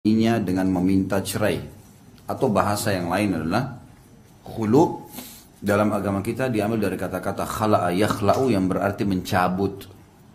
dengan meminta cerai, atau bahasa yang lain adalah khulu. Dalam agama kita diambil dari kata-kata khala'a yakhla'u yang berarti mencabut,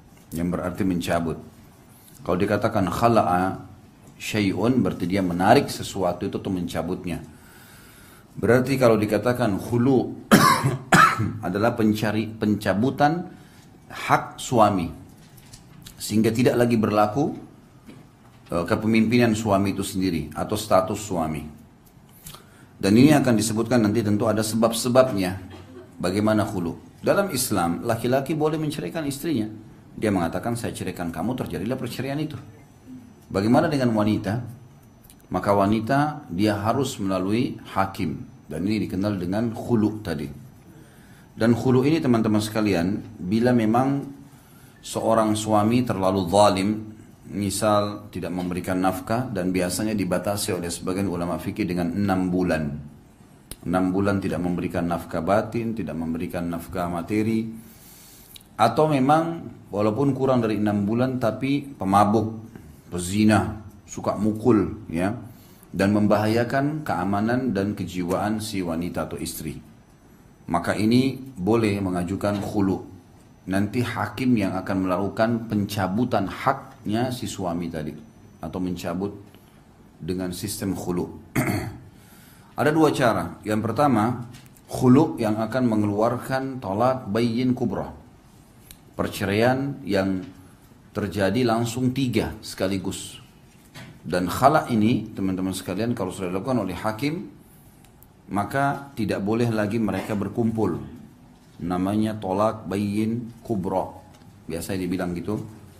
kalau dikatakan khala'a syai'un berarti dia menarik sesuatu itu atau mencabutnya. Berarti kalau dikatakan khulu adalah pencabutan hak suami, sehingga tidak lagi berlaku kepemimpinan suami itu sendiri atau status suami. Dan ini akan disebutkan nanti, tentu ada sebab-sebabnya bagaimana khulu. Dalam Islam, laki-laki boleh menceraikan istrinya. Dia mengatakan, saya ceraikan kamu, terjadilah perceraian itu. Bagaimana dengan wanita? Maka wanita dia harus melalui hakim. Dan ini dikenal dengan khulu tadi. Dan khulu ini teman-teman sekalian, bila memang seorang suami terlalu zalim, misal tidak memberikan nafkah, dan biasanya dibatasi oleh sebagian ulama fikih dengan 6 bulan. 6 bulan tidak memberikan nafkah batin, tidak memberikan nafkah materi, atau memang walaupun kurang dari 6 bulan tapi pemabuk, pezina, suka mukul, ya, dan membahayakan keamanan dan kejiwaan si wanita atau istri. Maka ini boleh mengajukan khulu. Nanti hakim yang akan melakukan pencabutan haknya si suami tadi, atau mencabut dengan sistem khulu. Ada 2 cara. Yang pertama, khulu yang akan mengeluarkan tolak bayyin kubra, perceraian yang terjadi langsung 3 sekaligus. Dan khala ini teman-teman sekalian, kalau sudah dilakukan oleh hakim, maka tidak boleh lagi mereka berkumpul. Namanya tolak bayyin kubra, biasanya dibilang gitu.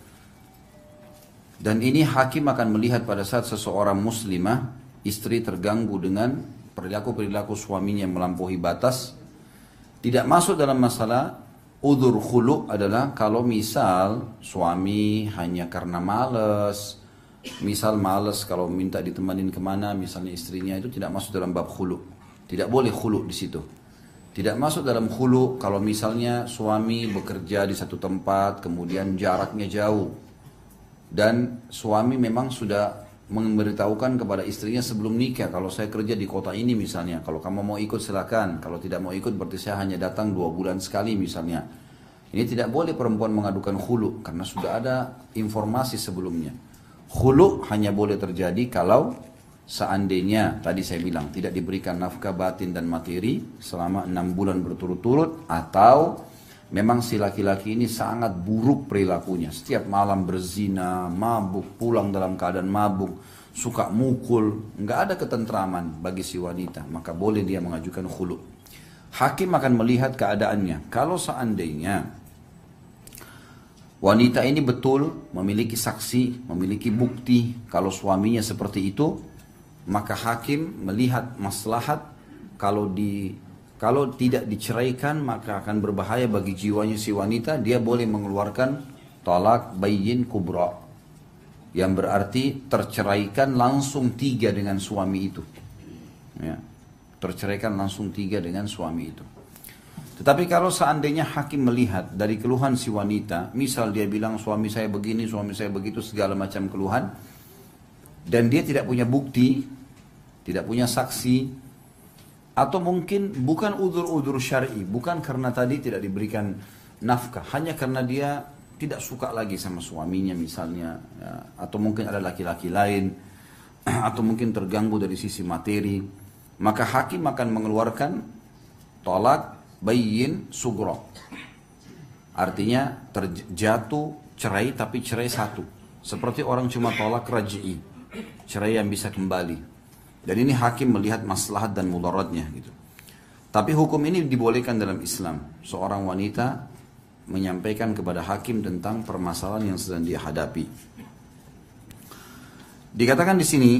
Dan ini hakim akan melihat pada saat seseorang muslimah, istri terganggu dengan perilaku suaminya yang melampaui batas. Tidak masuk dalam masalah udzur khulu adalah kalau misal suami hanya karena malas, misal malas kalau minta ditemanin kemana, misalnya istrinya, itu tidak masuk dalam bab khulu. Tidak boleh khulu di situ. Tidak masuk dalam khulu kalau misalnya suami bekerja di satu tempat, kemudian jaraknya jauh, dan suami memang sudah memberitahukan kepada istrinya sebelum nikah, kalau saya kerja di kota ini misalnya, kalau kamu mau ikut silakan, kalau tidak mau ikut berarti saya hanya datang 2 bulan sekali misalnya. Ini tidak boleh perempuan mengadukan khulu karena sudah ada informasi sebelumnya. Khulu hanya boleh terjadi kalau seandainya tadi saya bilang tidak diberikan nafkah batin dan materi selama 6 bulan berturut-turut, atau memang si laki-laki ini sangat buruk perilakunya, setiap malam berzina, mabuk, pulang dalam keadaan mabuk, suka mukul, nggak ada ketentraman bagi si wanita, maka boleh dia mengajukan khulu. Hakim akan melihat keadaannya. Kalau seandainya wanita ini betul memiliki saksi, memiliki bukti kalau suaminya seperti itu, maka hakim melihat maslahat, kalau tidak diceraikan maka akan berbahaya bagi jiwanya si wanita, dia boleh mengeluarkan talak bayyin kubra, yang berarti terceraikan langsung 3 dengan suami itu, ya, terceraikan langsung 3 dengan suami itu. Tetapi kalau seandainya hakim melihat dari keluhan si wanita, misal dia bilang suami saya begini, suami saya begitu, segala macam keluhan, dan dia tidak punya bukti, tidak punya saksi, atau mungkin bukan udzur syar'i, bukan karena tadi tidak diberikan nafkah, hanya karena dia tidak suka lagi sama suaminya misalnya, ya, atau mungkin ada laki-laki lain, atau mungkin terganggu dari sisi materi, maka hakim akan mengeluarkan tolak bayyin sughra. Artinya terjatuh cerai, tapi cerai satu, seperti orang cuma tolak raj'i, cerai yang bisa kembali. Dan ini hakim melihat maslahat dan mudaratnya gitu. Tapi hukum ini dibolehkan dalam Islam. Seorang wanita menyampaikan kepada hakim tentang permasalahan yang sedang dia hadapi. Dikatakan di sini,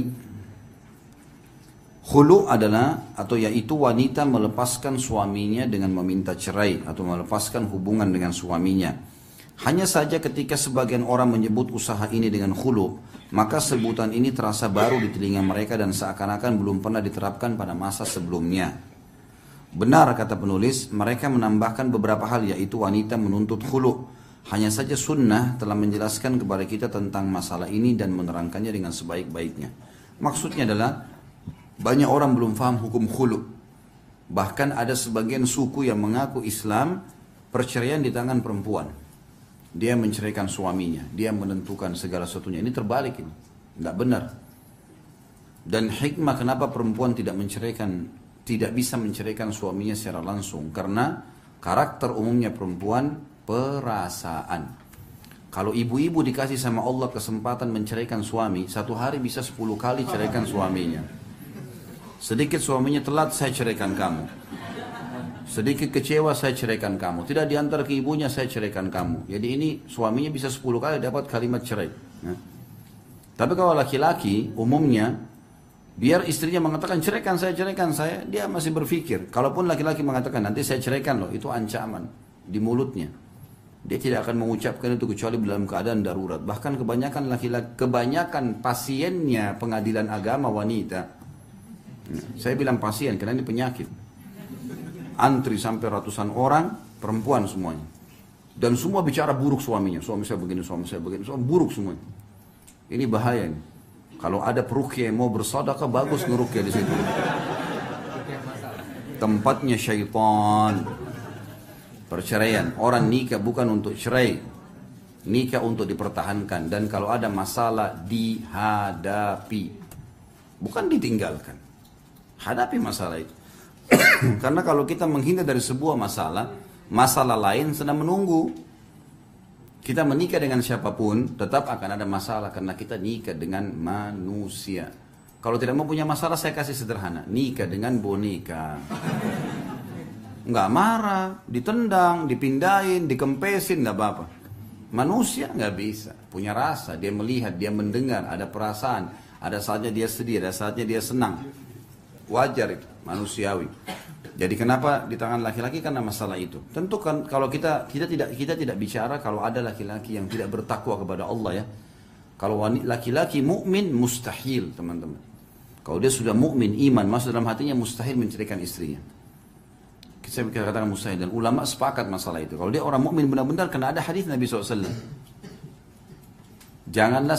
khulu adalah, atau yaitu wanita melepaskan suaminya dengan meminta cerai atau melepaskan hubungan dengan suaminya. Hanya saja ketika sebagian orang menyebut usaha ini dengan khulu, maka sebutan ini terasa baru di telinga mereka dan seakan-akan belum pernah diterapkan pada masa sebelumnya. Benar kata penulis, mereka menambahkan beberapa hal, yaitu wanita menuntut khulu. Hanya saja sunnah telah menjelaskan kepada kita tentang masalah ini dan menerangkannya dengan sebaik-baiknya. Maksudnya adalah banyak orang belum paham hukum khulu. Bahkan ada sebagian suku yang mengaku Islam, perceraian di tangan perempuan. Dia menceraikan suaminya, dia menentukan segala sesuatunya. Ini terbalik ini, nggak benar. Dan hikmah kenapa perempuan tidak bisa menceraikan suaminya secara langsung, karena karakter umumnya perempuan perasaan. Kalau ibu-ibu dikasih sama Allah kesempatan menceraikan suami, satu hari bisa 10 kali ceraikan suaminya. Sedikit suaminya telat, saya ceraikan kamu. Sedikit kecewa, saya ceraikan kamu. Tidak diantar ke ibunya, saya ceraikan kamu. Jadi ini suaminya bisa 10 kali dapat kalimat cerai. Nah. Tapi kalau laki-laki umumnya, biar istrinya mengatakan ceraikan saya, dia masih berpikir. Kalaupun laki-laki mengatakan nanti saya ceraikan loh, itu ancaman di mulutnya. Dia tidak akan mengucapkan itu kecuali dalam keadaan darurat. Bahkan kebanyakan laki-laki, kebanyakan pasiennya pengadilan agama wanita. Saya bilang pasien karena ini penyakit. Antri sampai ratusan orang, perempuan semuanya. Dan semua bicara buruk suaminya. Suami saya begini, suami buruk semuanya. Ini bahaya ini. Kalau ada peruqyah yang mau bersedekah, bagus ngeruqyah di situ. Tempatnya syaitan. Perceraian. Orang nikah bukan untuk cerai. Nikah untuk dipertahankan. Dan kalau ada masalah, dihadapi. Bukan ditinggalkan. Hadapi masalah itu. Karena kalau kita menghindar dari sebuah masalah lain sedang menunggu. Kita menikah dengan siapapun, tetap akan ada masalah karena kita nikah dengan manusia. Kalau tidak mau punya masalah, saya kasih sederhana. Nikah dengan boneka. Nggak marah, ditendang, dipindahin, dikempesin, nggak apa-apa. Manusia nggak bisa. Punya rasa, dia melihat, dia mendengar, ada perasaan. Ada saatnya dia sedih, ada saatnya dia senang. Wajar itu, manusiawi. Jadi kenapa di tangan laki-laki? Karena masalah itu. Tentu kan kalau kita tidak bicara kalau ada laki-laki yang tidak bertakwa kepada Allah ya. Kalau laki-laki mukmin mustahil teman-teman. Kalau dia sudah mukmin iman masuk dalam hatinya mustahil menceraikan istrinya. Saya katakan mustahil dan ulama sepakat masalah itu. Kalau dia orang mukmin benar-benar karena ada hadis Nabi SAW. Janganlah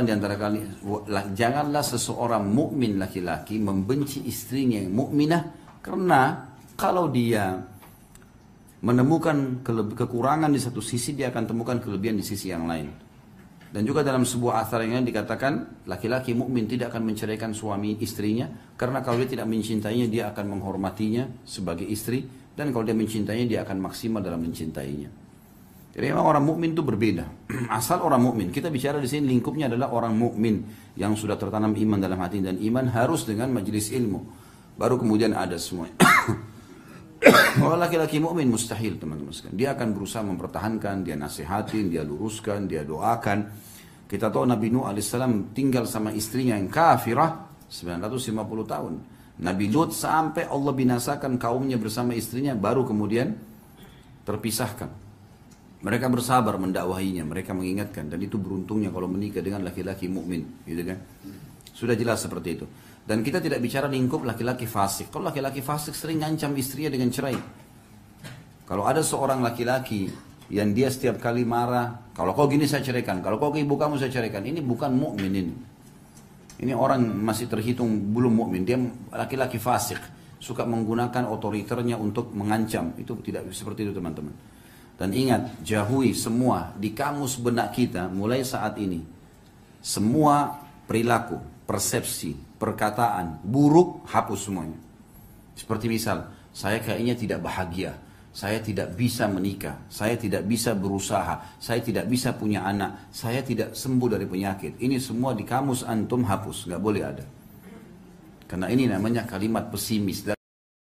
seseorang mukmin laki-laki membenci istrinya yang mukminah. Karena kalau dia menemukan kekurangan di satu sisi, dia akan temukan kelebihan di sisi yang lain. Dan juga dalam sebuah athar yang lain dikatakan, laki-laki mukmin tidak akan menceraikan suami istrinya, karena kalau dia tidak mencintainya, dia akan menghormatinya sebagai istri, dan kalau dia mencintainya, dia akan maksimal dalam mencintainya. Jadi memang orang mukmin itu berbeda. Asal orang mukmin, kita bicara di sini lingkupnya adalah orang mukmin yang sudah tertanam iman dalam hati, dan iman harus dengan majelis ilmu. Baru kemudian ada semua. Kalau laki-laki mukmin mustahil teman-teman sekalian. Dia akan berusaha mempertahankan, dia nasihatin, dia luruskan, dia doakan. Kita tahu Nabi Nuh alaihissalam tinggal sama istrinya yang kafirah 950 tahun. Nabi Lut sampai Allah binasakan kaumnya bersama istrinya, baru kemudian terpisahkan. Mereka bersabar mendakwahinya, mereka mengingatkan, dan itu beruntungnya kalau menikah dengan laki-laki mukmin, gitu kan? Sudah jelas seperti itu. Dan kita tidak bicara lingkup laki-laki fasik. Kalau laki-laki fasik sering ngancam istrinya dengan cerai. Kalau ada seorang laki-laki yang dia setiap kali marah, kalau kau gini saya ceraikan, kalau kau ke ibu kamu saya ceraikan, ini bukan mukmin ini. Ini orang masih terhitung belum mukmin. Dia laki-laki fasik, suka menggunakan otoriternya untuk mengancam. Itu tidak seperti itu teman-teman. Dan ingat, jauhi semua di kamus benak kita mulai saat ini. Semua perilaku, persepsi, perkataan buruk, hapus semuanya. Seperti misal, saya kayaknya tidak bahagia, saya tidak bisa menikah, saya tidak bisa berusaha, saya tidak bisa punya anak, saya tidak sembuh dari penyakit. Ini semua di kamus antum hapus, nggak boleh ada. Karena ini namanya kalimat pesimis dan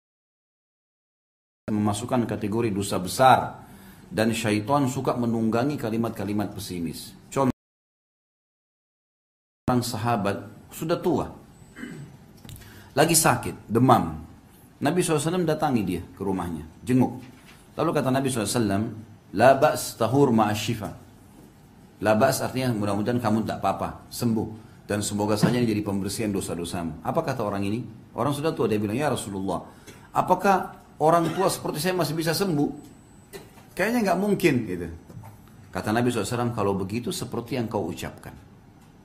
memasukkan kategori dosa besar. Dan syaitan suka menunggangi kalimat-kalimat pesimis. Contoh, orang sahabat sudah tua, lagi sakit, demam. Nabi SAW datangi dia ke rumahnya, jenguk. Lalu kata Nabi SAW, la ba's tahur ma'asyifa. La ba's artinya mudah-mudahan kamu tak apa-apa, sembuh. Dan semoga saja ini jadi pembersihan dosa-dosamu. Apa kata orang ini? Orang sudah tua, dia bilang, ya Rasulullah, apakah orang tua seperti saya masih bisa sembuh? Kayaknya nggak mungkin gitu. Kata Nabi SAW, kalau begitu seperti yang kau ucapkan.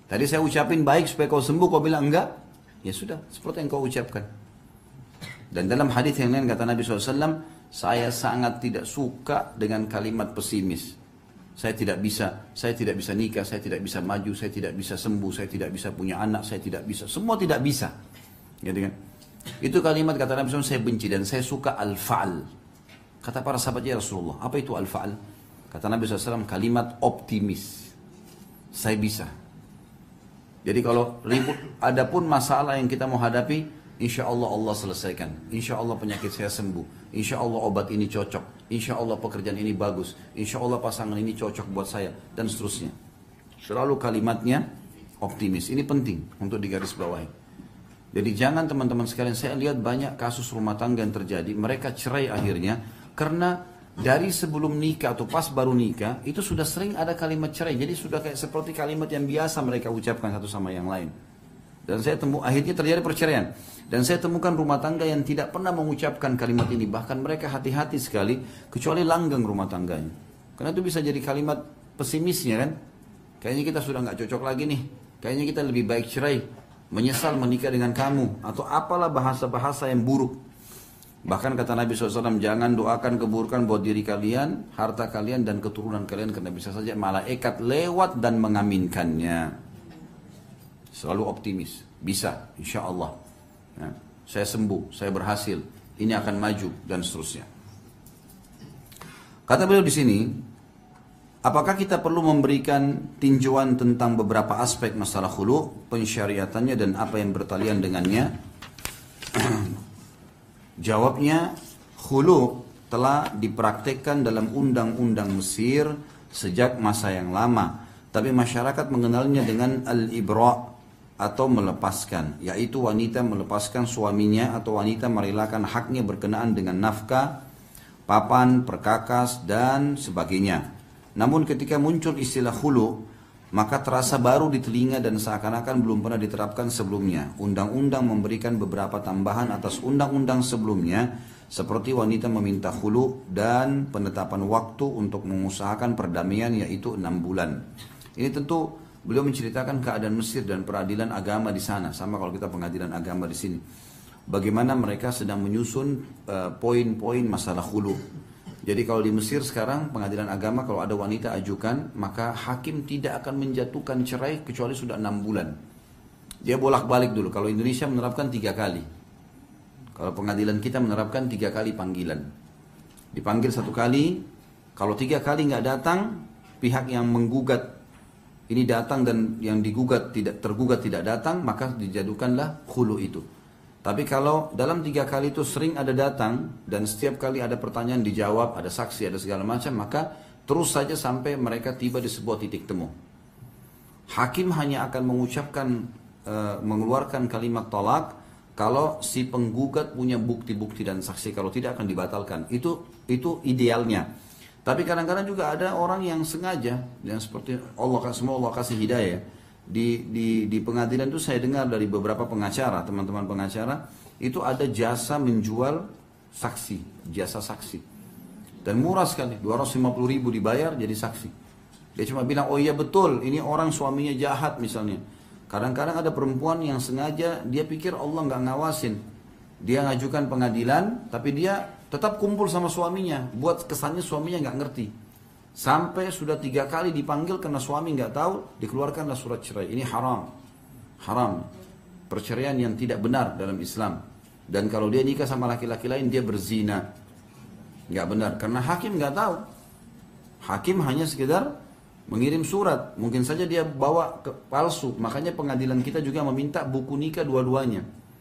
Tadi saya ucapin baik supaya kau sembuh, kau bilang enggak, ya sudah, seperti yang kau ucapkan. Dan dalam hadis yang lain kata Nabi SAW, saya sangat tidak suka dengan kalimat pesimis. Saya tidak bisa nikah, saya tidak bisa maju, saya tidak bisa sembuh, saya tidak bisa punya anak, saya tidak bisa, semua tidak bisa. Gitu kan? Itu kalimat kata Nabi SAW saya benci, dan saya suka al-fa'al. Kata para sahabat, ya Rasulullah, apa itu al-fa'al? Kata Nabi SAW, kalimat optimis. Saya bisa. Jadi kalau ribut, adapun masalah yang kita mau hadapi, insya Allah Allah selesaikan. Insya Allah penyakit saya sembuh. Insya Allah obat ini cocok. Insya Allah pekerjaan ini bagus. Insya Allah pasangan ini cocok buat saya. Dan seterusnya. Selalu kalimatnya optimis. Ini penting untuk digarisbawahi. Jadi jangan teman-teman sekalian, saya lihat banyak kasus rumah tangga yang terjadi. Mereka cerai akhirnya karena dari sebelum nikah atau pas baru nikah, itu sudah sering ada kalimat cerai. Jadi sudah kayak seperti kalimat yang biasa mereka ucapkan satu sama yang lain. Dan saya akhirnya terjadi perceraian. Dan saya temukan rumah tangga yang tidak pernah mengucapkan kalimat ini. Bahkan mereka hati-hati sekali, kecuali langgeng rumah tangganya. Karena itu bisa jadi kalimat pesimisnya kan. Kayaknya kita sudah nggak cocok lagi nih. Kayaknya kita lebih baik cerai. Menyesal menikah dengan kamu. Atau apalah bahasa-bahasa yang buruk. Bahkan kata Nabi SAW, jangan doakan keburukan buat diri kalian, harta kalian, dan keturunan kalian. Karena bisa saja malaikat lewat dan mengaminkannya. Selalu optimis. Bisa, insya Allah. Ya, saya sembuh, saya berhasil. Ini akan maju, dan seterusnya. Kata beliau di sini, apakah kita perlu memberikan tinjauan tentang beberapa aspek masalah khulu, pensyariatannya, dan apa yang bertalian dengannya? Jawabnya, khulu telah dipraktekkan dalam undang-undang Mesir sejak masa yang lama. Tapi masyarakat mengenalnya dengan al-ibra' atau melepaskan. Yaitu wanita melepaskan suaminya atau wanita merelakan haknya berkenaan dengan nafkah, papan, perkakas, dan sebagainya. Namun ketika muncul istilah khulu, maka terasa baru di telinga dan seakan-akan belum pernah diterapkan sebelumnya. Undang-undang memberikan beberapa tambahan atas undang-undang sebelumnya, seperti wanita meminta khulu dan penetapan waktu untuk mengusahakan perdamaian, yaitu 6 bulan. Ini tentu beliau menceritakan keadaan Mesir dan peradilan agama di sana, sama kalau kita pengadilan agama di sini. Bagaimana mereka sedang menyusun poin-poin masalah khulu. Jadi kalau di Mesir sekarang pengadilan agama kalau ada wanita ajukan, maka hakim tidak akan menjatuhkan cerai kecuali sudah 6 bulan. Dia bolak-balik dulu. Kalau Indonesia menerapkan 3 kali. Kalau pengadilan kita menerapkan 3 kali panggilan. Dipanggil 1 kali, kalau 3 kali nggak datang, pihak yang menggugat ini datang dan yang digugat tidak tergugat tidak datang, maka dijatuhkanlah khulu itu. Tapi kalau dalam 3 kali itu sering ada datang dan setiap kali ada pertanyaan dijawab, ada saksi, ada segala macam, maka terus saja sampai mereka tiba di sebuah titik temu. Hakim hanya akan mengucapkan, mengeluarkan kalimat tolak kalau si penggugat punya bukti-bukti dan saksi. Kalau tidak akan dibatalkan. Itu idealnya. Tapi kadang-kadang juga ada orang yang sengaja, yang seperti Allah kasih hidayah. Di pengadilan itu saya dengar dari beberapa pengacara, teman-teman pengacara, itu ada jasa menjual saksi, jasa saksi. Dan murah sekali, 250.000 dibayar jadi saksi. Dia cuma bilang, oh iya betul, ini orang suaminya jahat misalnya. Kadang-kadang ada perempuan yang sengaja, dia pikir Allah nggak ngawasin. Dia ngajukan pengadilan, tapi dia tetap kumpul sama suaminya, buat kesannya suaminya nggak ngerti. Sampai sudah 3 kali dipanggil karena suami nggak tahu, dikeluarkanlah surat cerai. Ini haram, haram, perceraian yang tidak benar dalam Islam. Dan kalau dia nikah sama laki-laki lain, dia berzina, nggak benar. Karena hakim nggak tahu, hakim hanya sekedar mengirim surat. Mungkin saja dia bawa palsu. Makanya pengadilan kita juga meminta buku nikah dua-duanya.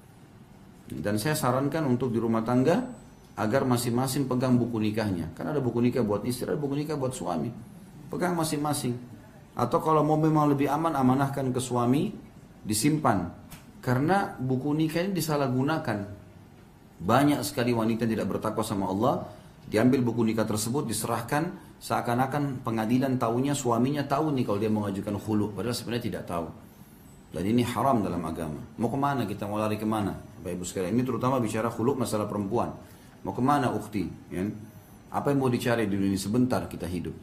Dan saya sarankan untuk di rumah tangga agar masing-masing pegang buku nikahnya. Karena ada buku nikah buat istri, ada buku nikah buat suami. Pegang masing-masing. Atau kalau mau memang lebih aman, amanahkan ke suami, disimpan. Karena buku nikah ini disalahgunakan. Banyak sekali wanita tidak bertakwa sama Allah, diambil buku nikah tersebut, diserahkan, seakan-akan pengadilan tahunya, suaminya tahu nih kalau dia mengajukan khulu. Padahal sebenarnya tidak tahu. Dan ini haram dalam agama. Mau kemana kita, mau lari kemana? Bapak Ibu sekalian, ini terutama bicara khulu masalah perempuan. Mau kemana ukhti? Ya? Apa yang mau dicari di dunia sebentar kita hidup?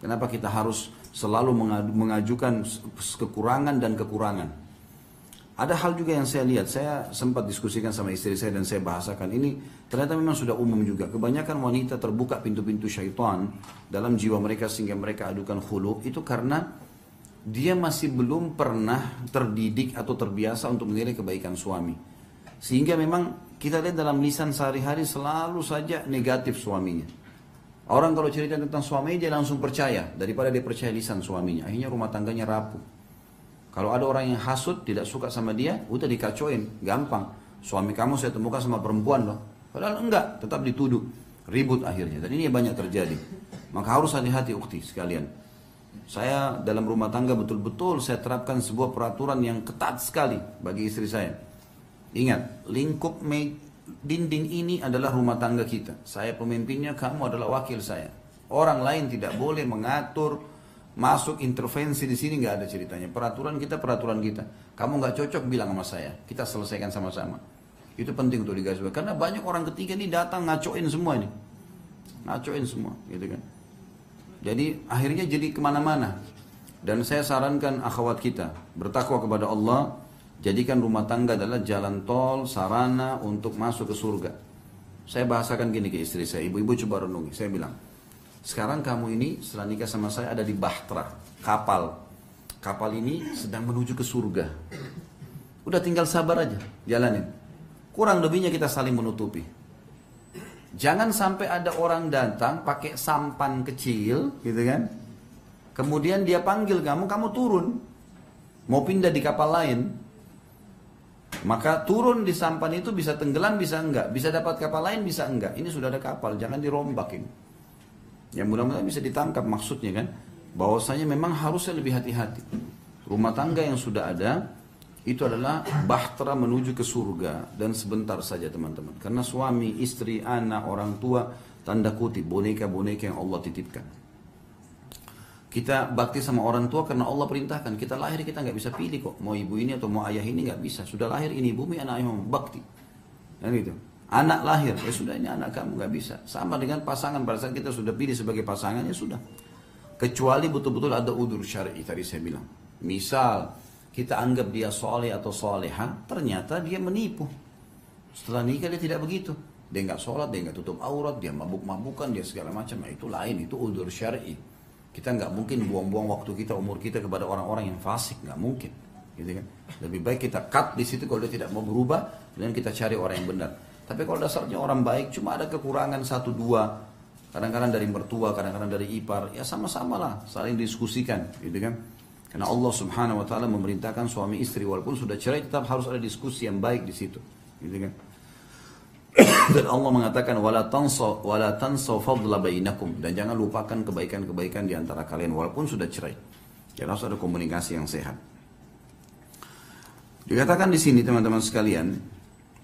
Kenapa kita harus selalu mengajukan kekurangan dan kekurangan? Ada hal juga yang saya lihat, saya sempat diskusikan sama istri saya dan saya bahasakan ini, ternyata memang sudah umum juga. Kebanyakan wanita terbuka pintu-pintu syaitan dalam jiwa mereka sehingga mereka adukan khulu, itu karena dia masih belum pernah terdidik atau terbiasa untuk menilai kebaikan suami. Sehingga memang kita lihat dalam lisan sehari-hari selalu saja negatif suaminya. Orang kalau cerita tentang suaminya dia langsung percaya daripada dia percaya lisan suaminya. Akhirnya rumah tangganya rapuh. Kalau ada orang yang hasut, tidak suka sama dia, udah dikacoin, gampang. Suami kamu saya temukan sama perempuan loh. Padahal enggak, tetap dituduh. Ribut akhirnya. Dan ini banyak terjadi. Maka harus hati-hati ukti sekalian. Saya dalam rumah tangga betul-betul saya terapkan sebuah peraturan yang ketat sekali bagi istri saya. Ingat, lingkup dinding ini adalah rumah tangga kita. Saya pemimpinnya, kamu adalah wakil saya. Orang lain tidak boleh mengatur, masuk intervensi di sini, nggak ada ceritanya. Peraturan kita, peraturan kita. Kamu nggak cocok bilang sama saya, kita selesaikan sama-sama. Itu penting untuk digarisbawahi. Karena banyak orang ketiga ini datang ngacoin semua ini, ngacoin semua, gitu kan. Jadi akhirnya jadi kemana-mana. Dan saya sarankan akhwat kita bertakwa kepada Allah, jadikan rumah tangga adalah jalan tol, sarana untuk masuk ke surga. Saya bahasakan gini ke istri saya, ibu-ibu coba renungi. Saya bilang, sekarang kamu ini setelah nikah sama saya ada di bahtera, kapal. Kapal ini sedang menuju ke surga. Udah tinggal sabar aja, jalanin. Kurang lebihnya kita saling menutupi. Jangan sampai ada orang datang pakai sampan kecil, gitu kan. Kemudian dia panggil kamu, kamu turun. Mau pindah di kapal lain. Maka turun di sampan itu bisa tenggelam, bisa enggak. Bisa dapat kapal lain, bisa enggak. Ini sudah ada kapal, jangan dirombak ini. Yang mudah-mudahan bisa ditangkap maksudnya kan. Bahwasanya memang harusnya lebih hati-hati. Rumah tangga yang sudah ada itu adalah bahtera menuju ke surga. Dan sebentar saja teman-teman. Karena suami, istri, anak, orang tua, tanda kutip boneka-boneka yang Allah titipkan. Kita bakti sama orang tua karena Allah perintahkan. Kita lahir kita nggak bisa pilih kok. Mau ibu ini atau mau ayah ini nggak bisa. Sudah lahir ini bumi, anak ayah bakti. Dan gitu. Anak lahir, ya sudah ini anak kamu, gak bisa. Sama dengan pasangan, pada saat kita sudah pilih sebagai pasangan, ya sudah. Kecuali betul-betul ada udur syar'i tadi saya bilang. Misal, kita anggap dia soleh atau soleha, ternyata dia menipu. Setelah nikah dia tidak begitu. Dia gak sholat, dia gak tutup aurat, dia mabuk-mabukan, dia segala macam. Nah, itu lain, itu udur syar'i. Kita gak mungkin buang-buang waktu kita, umur kita kepada orang-orang yang fasik, gak mungkin. Gitu kan? Lebih baik kita cut di situ kalau dia tidak mau berubah, dan kita cari orang yang benar. Tapi kalau dasarnya orang baik, cuma ada kekurangan 1-2, kadang-kadang dari mertua, kadang-kadang dari ipar, ya sama-sama lah, saling diskusikan, gitu kan? Karena Allah Subhanahu Wa Taala memerintahkan suami istri walaupun sudah cerai tetap harus ada diskusi yang baik di situ, gitu kan? Dan Allah mengatakan wala tansaw fadla bainakum, dan jangan lupakan kebaikan-kebaikan di antara kalian walaupun sudah cerai. Jadi harus ada komunikasi yang sehat. Dikatakan di sini teman-teman sekalian,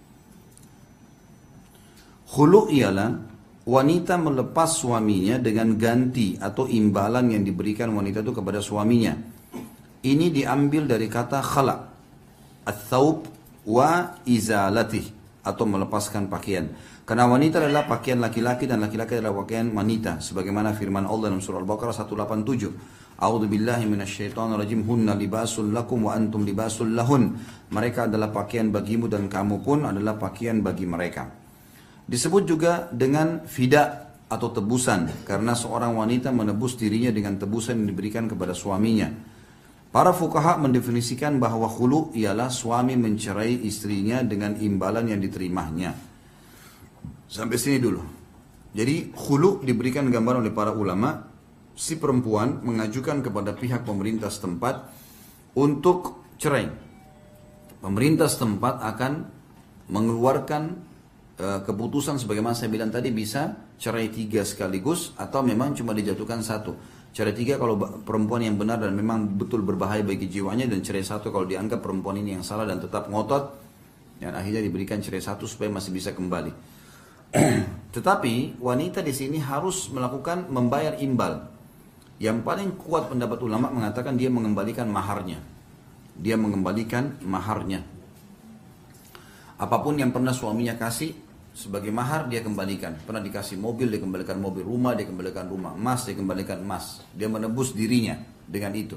khulu' ialah wanita melepas suaminya dengan ganti atau imbalan yang diberikan wanita itu kepada suaminya. Ini diambil dari kata khala, ats-tsaub wa izalatih, atau melepaskan pakaian. Karena wanita adalah pakaian laki-laki dan laki-laki adalah pakaian wanita. Sebagaimana firman Allah dalam surah Al-Baqarah 187. A'udzu billahi minasyaitonir rajim. Hunna libasul lakum wa antum libasul lahun. Mereka adalah pakaian bagimu dan kamu pun adalah pakaian bagi mereka. Disebut juga dengan fida atau tebusan karena seorang wanita menebus dirinya dengan tebusan yang diberikan kepada suaminya. Para fuqaha mendefinisikan bahwa khulu ialah suami mencerai istrinya dengan imbalan yang diterimanya. Sampai sini dulu. Jadi khulu diberikan gambaran oleh para ulama, si perempuan mengajukan kepada pihak pemerintah setempat untuk cerai. Pemerintah setempat akan mengeluarkan keputusan sebagaimana saya bilang tadi, bisa cerai 3 sekaligus atau memang cuma dijatuhkan 1. Cerai 3 kalau perempuan yang benar dan memang betul berbahaya bagi jiwanya, dan cerai 1 kalau dianggap perempuan ini yang salah dan tetap ngotot, dan akhirnya diberikan cerai 1 supaya masih bisa kembali. Tetapi wanita di sini harus membayar imbal. Yang paling kuat pendapat ulama mengatakan dia mengembalikan maharnya. Dia mengembalikan maharnya. Apapun yang pernah suaminya kasih, sebagai mahar dia kembalikan. Pernah dikasih mobil, dia kembalikan mobil. Rumah, dia kembalikan rumah. Emas, dia kembalikan emas. Dia menebus dirinya dengan itu.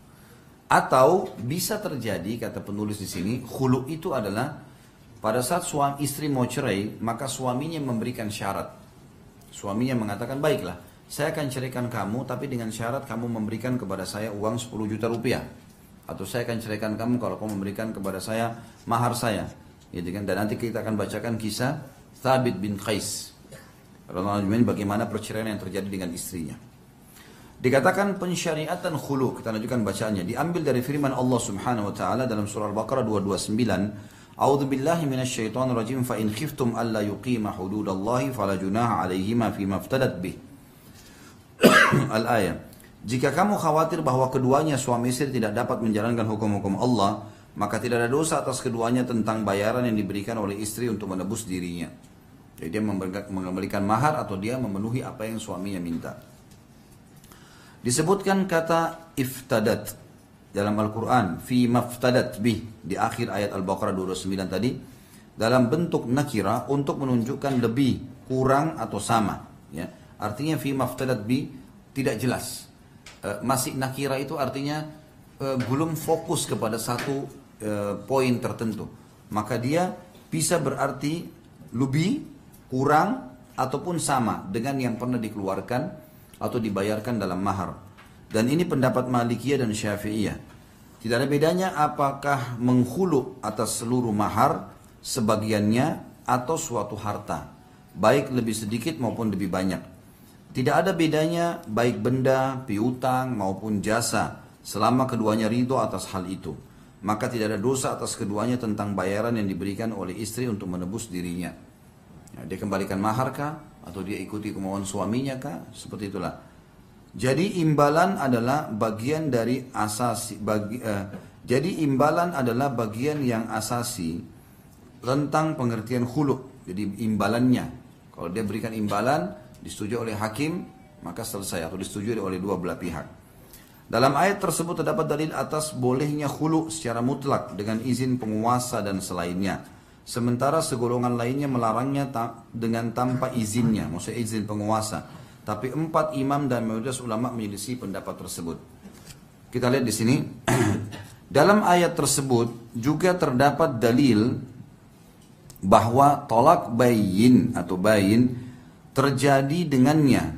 Atau bisa terjadi, kata penulis di sini, khulu itu adalah pada saat suami istri mau cerai, maka suaminya memberikan syarat. Suaminya mengatakan, baiklah, saya akan ceraikan kamu, tapi dengan syarat kamu memberikan kepada saya uang 10 juta rupiah. Atau saya akan ceraikan kamu kalau kamu memberikan kepada saya mahar saya. Gitu kan? Dan nanti kita akan bacakan kisah Thabit bin Qais. Bagaimana perceraian yang terjadi dengan istrinya. Dikatakan pensyariatan khulu, kita lanjutkan bacaannya. Diambil dari firman Allah Subhanahu wa taala dalam surah Al-Baqarah 229, A'udzu billahi minasyaitonir rajim fa in khiftum alla yuqima hududallahi fala junaha 'alaihima fima iftadat bih. Al-ayah. Jika kamu khawatir bahwa keduanya suami istri tidak dapat menjalankan hukum-hukum Allah, maka tidak ada dosa atas keduanya tentang bayaran yang diberikan oleh istri untuk menebus dirinya. Jadi dia mengembalikan mahar atau dia memenuhi apa yang suaminya minta. Disebutkan kata iftadat dalam Al-Quran, fi maftadat bih, di akhir ayat Al-Baqarah 229 tadi, dalam bentuk nakira untuk menunjukkan lebih, kurang atau sama. Ya. Artinya fi maftadat bih tidak jelas. Masih nakira itu artinya belum fokus kepada satu poin tertentu. Maka dia bisa berarti lebih, kurang, ataupun sama dengan yang pernah dikeluarkan atau dibayarkan dalam mahar. Dan ini pendapat Malikiyah dan Syafi'iyah. Tidak ada bedanya apakah menghulu atas seluruh mahar, sebagiannya, atau suatu harta. Baik lebih sedikit maupun lebih banyak. Tidak ada bedanya baik benda, piutang maupun jasa, selama keduanya ridho atas hal itu. Maka tidak ada dosa atas keduanya tentang bayaran yang diberikan oleh istri untuk menebus dirinya. Ya, dia kembalikan mahar kah? Atau dia ikuti kemauan suaminya kah? Seperti itulah. Jadi imbalan adalah bagian dari asasi. Jadi imbalan adalah bagian yang asasi tentang pengertian khulu. Jadi imbalannya. Kalau dia berikan imbalan, disetujui oleh hakim, maka selesai. Atau disetujui oleh dua belah pihak. Dalam ayat tersebut terdapat dalil atas bolehnya khulu secara mutlak dengan izin penguasa dan selainnya. Sementara segolongan lainnya melarangnya dengan tanpa izinnya, maksudnya izin penguasa. Tapi 4 imam dan mayoritas ulama menyelisih pendapat tersebut. Kita lihat di sini. Dalam ayat tersebut juga terdapat dalil bahwa tolak bayin atau bayin terjadi dengannya.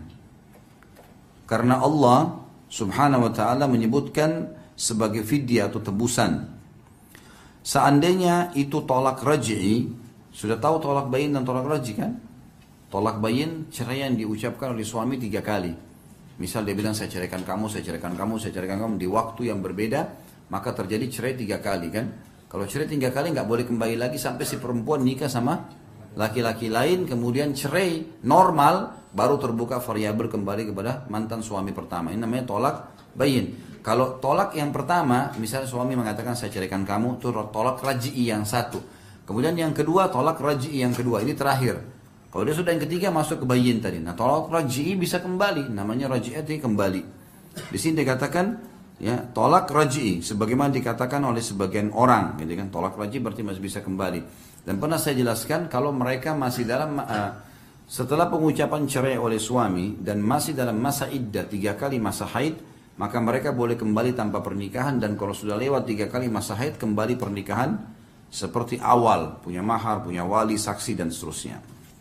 Karena Allah Subhanahu wa ta'ala menyebutkan sebagai fidyah atau tebusan. Seandainya itu tolak raj'i, sudah tahu tolak bayin dan tolak raj'i kan? Tolak bayin cerai yang diucapkan oleh suami 3 kali. Misal dia bilang saya ceraikan kamu, saya ceraikan kamu, saya ceraikan kamu di waktu yang berbeda, maka terjadi cerai 3 kali kan? Kalau cerai 3 kali nggak boleh kembali lagi sampai si perempuan nikah sama laki-laki lain, kemudian cerai normal, baru terbuka variabel kembali kepada mantan suami pertama. Ini namanya tolak bayin. Kalau tolak yang pertama, misalnya suami mengatakan saya ceraikan kamu, itu tolak raj'i yang satu. Kemudian yang kedua, tolak raj'i yang kedua. Ini terakhir. Kalau dia sudah yang ketiga, masuk ke bayin tadi. Nah, tolak raj'i bisa kembali. Namanya raj'i'ati kembali. Di sini dikatakan, ya, tolak raj'i. Sebagaimana dikatakan oleh sebagian orang. Gitu kan? Tolak raj'i berarti masih bisa kembali. Dan pernah saya jelaskan, kalau mereka masih dalam... setelah pengucapan cerai oleh suami, dan masih dalam masa iddah 3 kali masa haid, maka mereka boleh kembali tanpa pernikahan. Dan kalau sudah lewat 3 kali masa haid, kembali pernikahan seperti awal, punya mahar, punya wali, saksi dan seterusnya.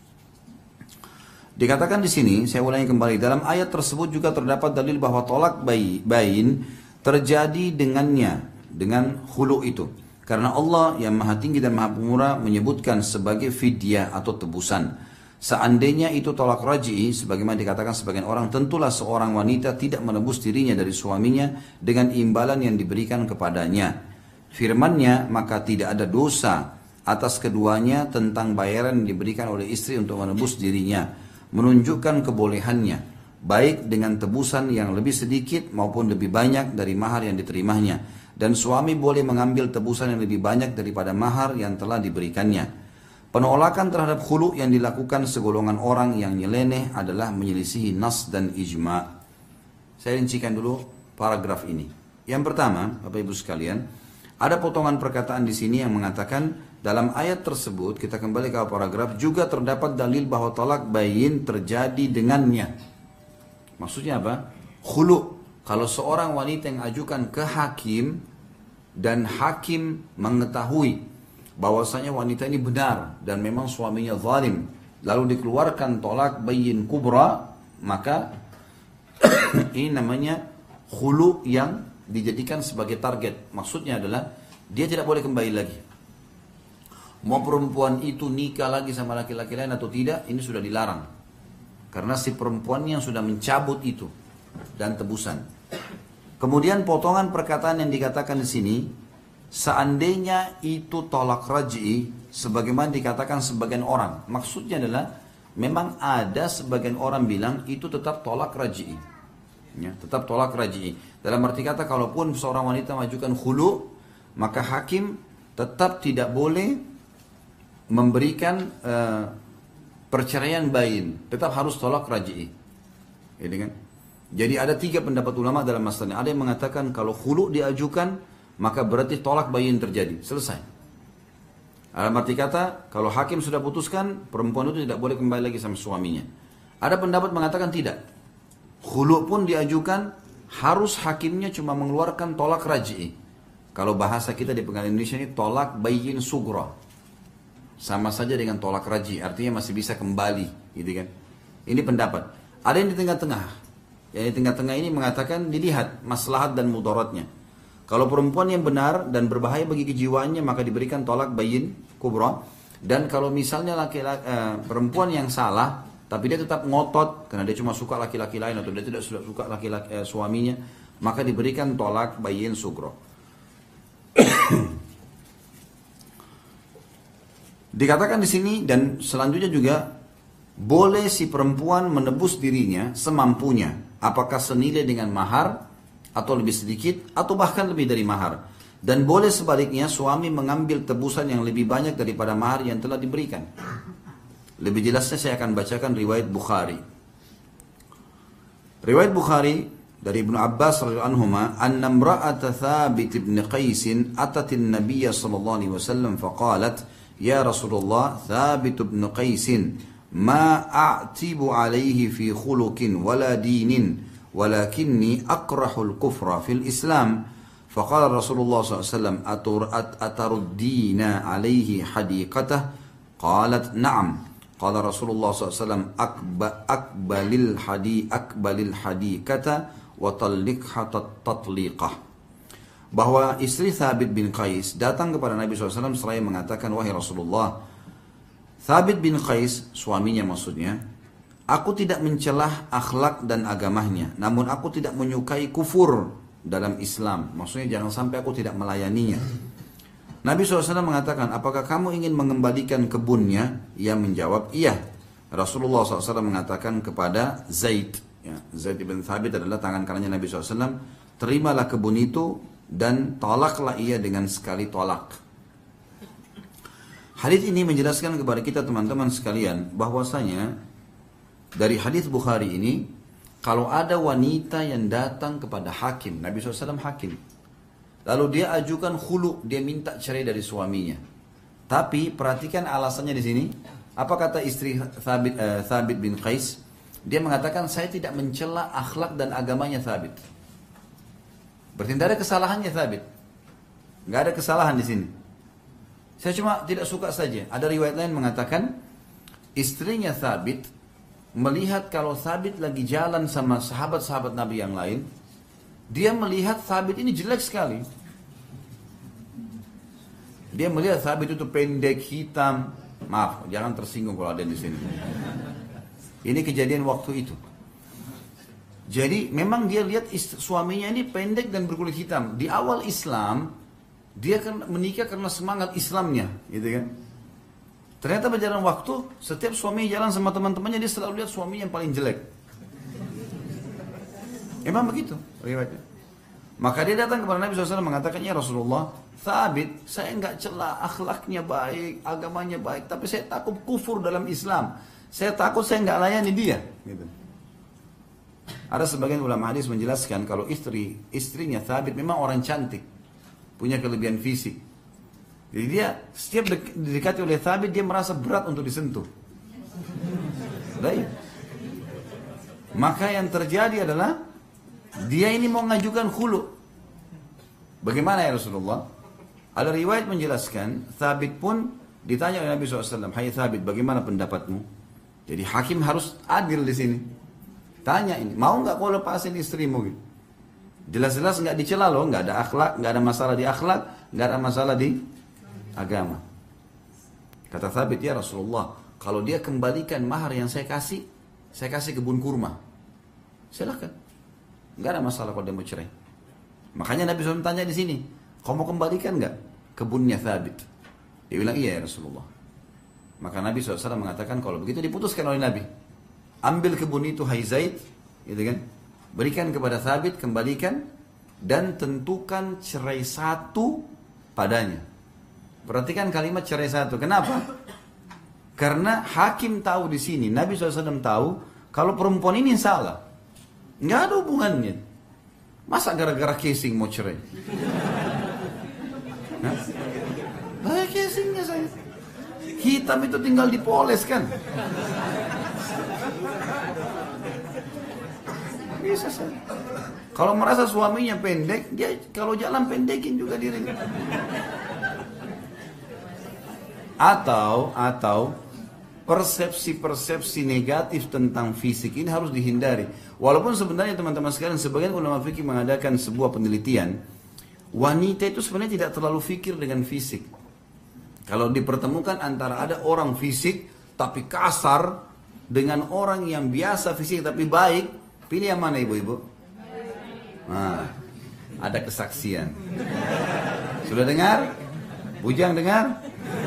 Dikatakan di sini, saya ulangi kembali, dalam ayat tersebut juga terdapat dalil bahwa tolak bayin terjadi dengannya, dengan khulu itu. Karena Allah yang maha tinggi dan maha pemurah menyebutkan sebagai fidyah atau tebusan. Seandainya itu tolak raj'i, sebagaimana dikatakan sebagian orang, tentulah seorang wanita tidak menebus dirinya dari suaminya dengan imbalan yang diberikan kepadanya. Firman-Nya, maka tidak ada dosa atas keduanya tentang bayaran yang diberikan oleh istri untuk menebus dirinya, menunjukkan kebolehannya, baik dengan tebusan yang lebih sedikit maupun lebih banyak dari mahar yang diterimanya. Dan suami boleh mengambil tebusan yang lebih banyak daripada mahar yang telah diberikannya. Penolakan terhadap khulu yang dilakukan segolongan orang yang nyeleneh adalah menyelisihi nas dan ijma'. Saya rincikan dulu paragraf ini. Yang pertama, Bapak Ibu sekalian, Ada potongan perkataan di sini yang mengatakan dalam ayat tersebut, kita kembali ke paragraf, juga terdapat dalil bahwa talak bayin terjadi dengannya. Maksudnya apa? Khulu. Kalau seorang wanita yang ajukan ke hakim dan hakim mengetahui bahwasanya wanita ini benar dan memang suaminya zalim, lalu dikeluarkan talak bayin kubra, maka ini namanya khulu yang dijadikan sebagai target. Maksudnya adalah dia tidak boleh kembali lagi. Mau perempuan itu nikah lagi sama laki-laki lain atau tidak, ini sudah dilarang. Karena si perempuan yang sudah mencabut itu dan tebusan. Kemudian potongan perkataan yang dikatakan di sini, seandainya itu tolak raj'i, sebagaimana dikatakan sebagian orang. Maksudnya adalah memang ada sebagian orang bilang itu tetap tolak raj'i. Ya, tetap tolak raj'i. Dalam arti kata, kalaupun seorang wanita mengajukan khulu, maka hakim tetap tidak boleh memberikan perceraian bain, tetap harus tolak raj'i. Gitu kan? Jadi ada 3 pendapat ulama dalam masalah ini. Ada yang mengatakan kalau khulu diajukan, maka berarti tolak bain terjadi, selesai. Dalam arti kata, kalau hakim sudah putuskan, perempuan itu tidak boleh kembali lagi sama suaminya. Ada pendapat mengatakan tidak. Khulu pun diajukan, harus hakimnya cuma mengeluarkan tolak raj'i. Kalau bahasa kita di pengadilan Indonesia ini tolak bayin sugra. Sama saja dengan tolak raj'i, artinya masih bisa kembali, gitu kan. Ini pendapat. Ada yang di tengah-tengah. Yang di tengah-tengah ini mengatakan dilihat maslahat dan mudaratnya. Kalau perempuan yang benar dan berbahaya bagi kejiwaannya, maka diberikan tolak bayin kubra. Dan kalau misalnya perempuan yang salah, tapi dia tetap ngotot karena dia cuma suka laki-laki lain atau dia tidak suka laki-laki suaminya, maka diberikan tolak bayin sugro. Dikatakan di sini dan selanjutnya juga boleh si perempuan menebus dirinya semampunya, apakah senilai dengan mahar atau lebih sedikit atau bahkan lebih dari mahar. Dan boleh sebaliknya suami mengambil tebusan yang lebih banyak daripada mahar yang telah diberikan. Lebih jelasnya saya akan bacakan riwayat Bukhari. Riwayat Bukhari dari Ibnu Abbas radhiyallahu anhuma, anna imra'ata Thabit bin Qais atat an-nabiy sallallahu alaihi wasallam faqalat, ya Rasulullah, Thabit bin Qais ma a'tibu alaihi fi khuluqin wala dinin walakinni akrahu al-kufra fil Islam. Faqala Rasulullah sallallahu alaihi wasallam, ataruddina alaihi hadiqatah? Qalat na'am. Qala Rasulullah SAW, akbalil hadikata wa talliqha tatliqah. Bahwa istri Thabit bin Qais datang kepada Nabi SAW seraya mengatakan, wahai Rasulullah, Thabit bin Qais, suaminya maksudnya, aku tidak mencelah akhlak dan agamanya, namun aku tidak menyukai kufur dalam Islam. Maksudnya jangan sampai aku tidak melayaninya. Nabi SAW mengatakan, apakah kamu ingin mengembalikan kebunnya? Ia menjawab, iya. Rasulullah SAW mengatakan kepada Zaid, ya, Zaid ibn Thabit adalah tangan kanannya Nabi SAW, terimalah kebun itu dan tolaklah ia dengan sekali tolak. Hadis ini menjelaskan kepada kita teman-teman sekalian, bahwasanya dari hadis Bukhari ini, kalau ada wanita yang datang kepada hakim, Nabi SAW hakim, lalu dia ajukan khulu, dia minta cerai dari suaminya. Tapi perhatikan alasannya di sini. Apa kata istri Thabit bin Qais? Dia mengatakan, saya tidak mencela akhlak dan agamanya Thabit. Berarti tidak ada kesalahannya Thabit. Nggak ada kesalahan di sini. Saya cuma tidak suka saja. Ada riwayat lain mengatakan, istrinya Thabit melihat kalau Thabit lagi jalan sama sahabat-sahabat Nabi yang lain, dia melihat Thabit ini jelek sekali. Dia melihat Thabit itu pendek, hitam. Maaf, jangan tersinggung kalau ada di sini. Ini kejadian waktu itu. Jadi memang dia lihat suaminya ini pendek dan berkulit hitam. Di awal Islam, dia kan menikah karena semangat Islamnya, gitu kan. Ternyata berjalan waktu, setiap suami jalan sama teman-temannya, dia selalu lihat suami yang paling jelek. Emang begitu riwayatnya. Maka dia datang kepada Nabi SAW mengatakan, ya Rasulullah, Thabit, saya enggak celah, akhlaknya baik, agamanya baik, tapi saya takut kufur dalam Islam. Saya takut saya enggak layani dia. Gitu. Ada sebagian ulama hadis menjelaskan kalau istrinya Thabit memang orang cantik. punya kelebihan fisik. Jadi dia setiap didekati oleh Thabit dia merasa berat untuk disentuh. Baik. Maka yang terjadi adalah dia ini mau mengajukan khulu. Bagaimana ya Rasulullah? Ada riwayat menjelaskan Thabit pun ditanya oleh Nabi SAW, "Hai Thabit, bagaimana pendapatmu?" Jadi hakim harus adil di sini. Tanya ini, mau nggak kau lepasin istrimu? Gitu. Jelas-jelas nggak dicela loh, nggak ada akhlak, nggak ada masalah di akhlak, nggak ada masalah di agama. Kata Thabit, ya Rasulullah, kalau dia kembalikan mahar yang saya kasih kebun kurma. Silahkan, nggak ada masalah kalau dia mau cerai. Makanya Nabi SAW tanya di sini, kau mau kembalikan nggak kebunnya Thabit? Dia bilang iya ya Rasulullah. Maka Nabi SAW mengatakan kalau begitu diputuskan oleh Nabi, ambil kebun itu hai Zaid, gitu kan? Berikan kepada Thabit, kembalikan dan tentukan cerai satu padanya. Perhatikan kalimat cerai satu. Kenapa? Karena hakim tahu di sini, Nabi SAW tahu kalau perempuan ini salah, nggak ada hubungannya. Masa gara-gara casing mau cerai? Banyak casingnya saya. Hitam itu tinggal dipoles kan? Bisa saya. Kalau merasa suaminya pendek, dia kalau jalan pendekin juga dirinya. Atau persepsi-persepsi negatif tentang fisik ini harus dihindari. Walaupun sebenarnya teman-teman sekalian, sebagian ulama fikih mengadakan sebuah penelitian, wanita itu sebenarnya tidak terlalu fikir dengan fisik. Kalau dipertemukan antara ada orang fisik tapi kasar dengan orang yang biasa fisik tapi baik, pilih yang mana ibu-ibu? Nah, ada kesaksian. Sudah dengar? Bujang dengar?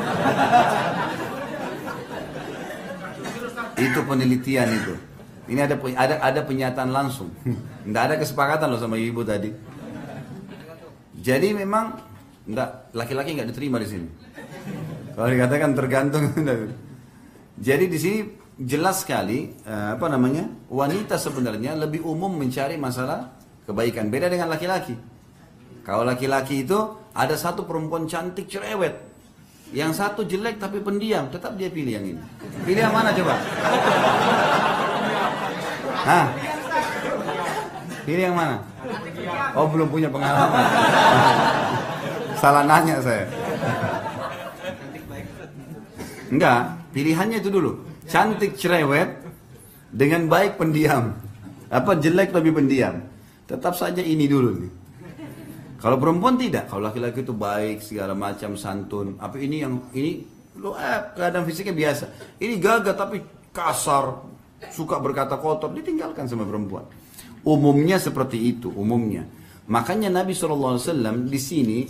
Itu penelitian itu. Ini ada penyataan langsung. Nggak ada kesepakatan loh sama ibu tadi. Jadi memang laki-laki nggak diterima di sini. Kalau dikatakan tergantung. Jadi di sini jelas sekali wanita sebenarnya lebih umum mencari masalah kebaikan. Beda dengan laki-laki. Kalau laki-laki itu ada satu perempuan cantik cerewet, yang satu jelek tapi pendiam, tetap dia pilih yang ini. Pilih yang mana coba? Hah? Pilih yang mana? Oh, belum punya pengalaman. Salah nanya saya. Enggak, pilihannya itu dulu. Cantik cerewet dengan baik pendiam. Jelek tapi pendiam. Tetap saja ini dulu nih. Kalau perempuan tidak, kalau laki-laki itu baik segala macam santun. Ini keadaan fisiknya biasa. Ini gagah tapi kasar, suka berkata kotor, ditinggalkan sama perempuan. Umumnya seperti itu, umumnya. Makanya Nabi SAW di sini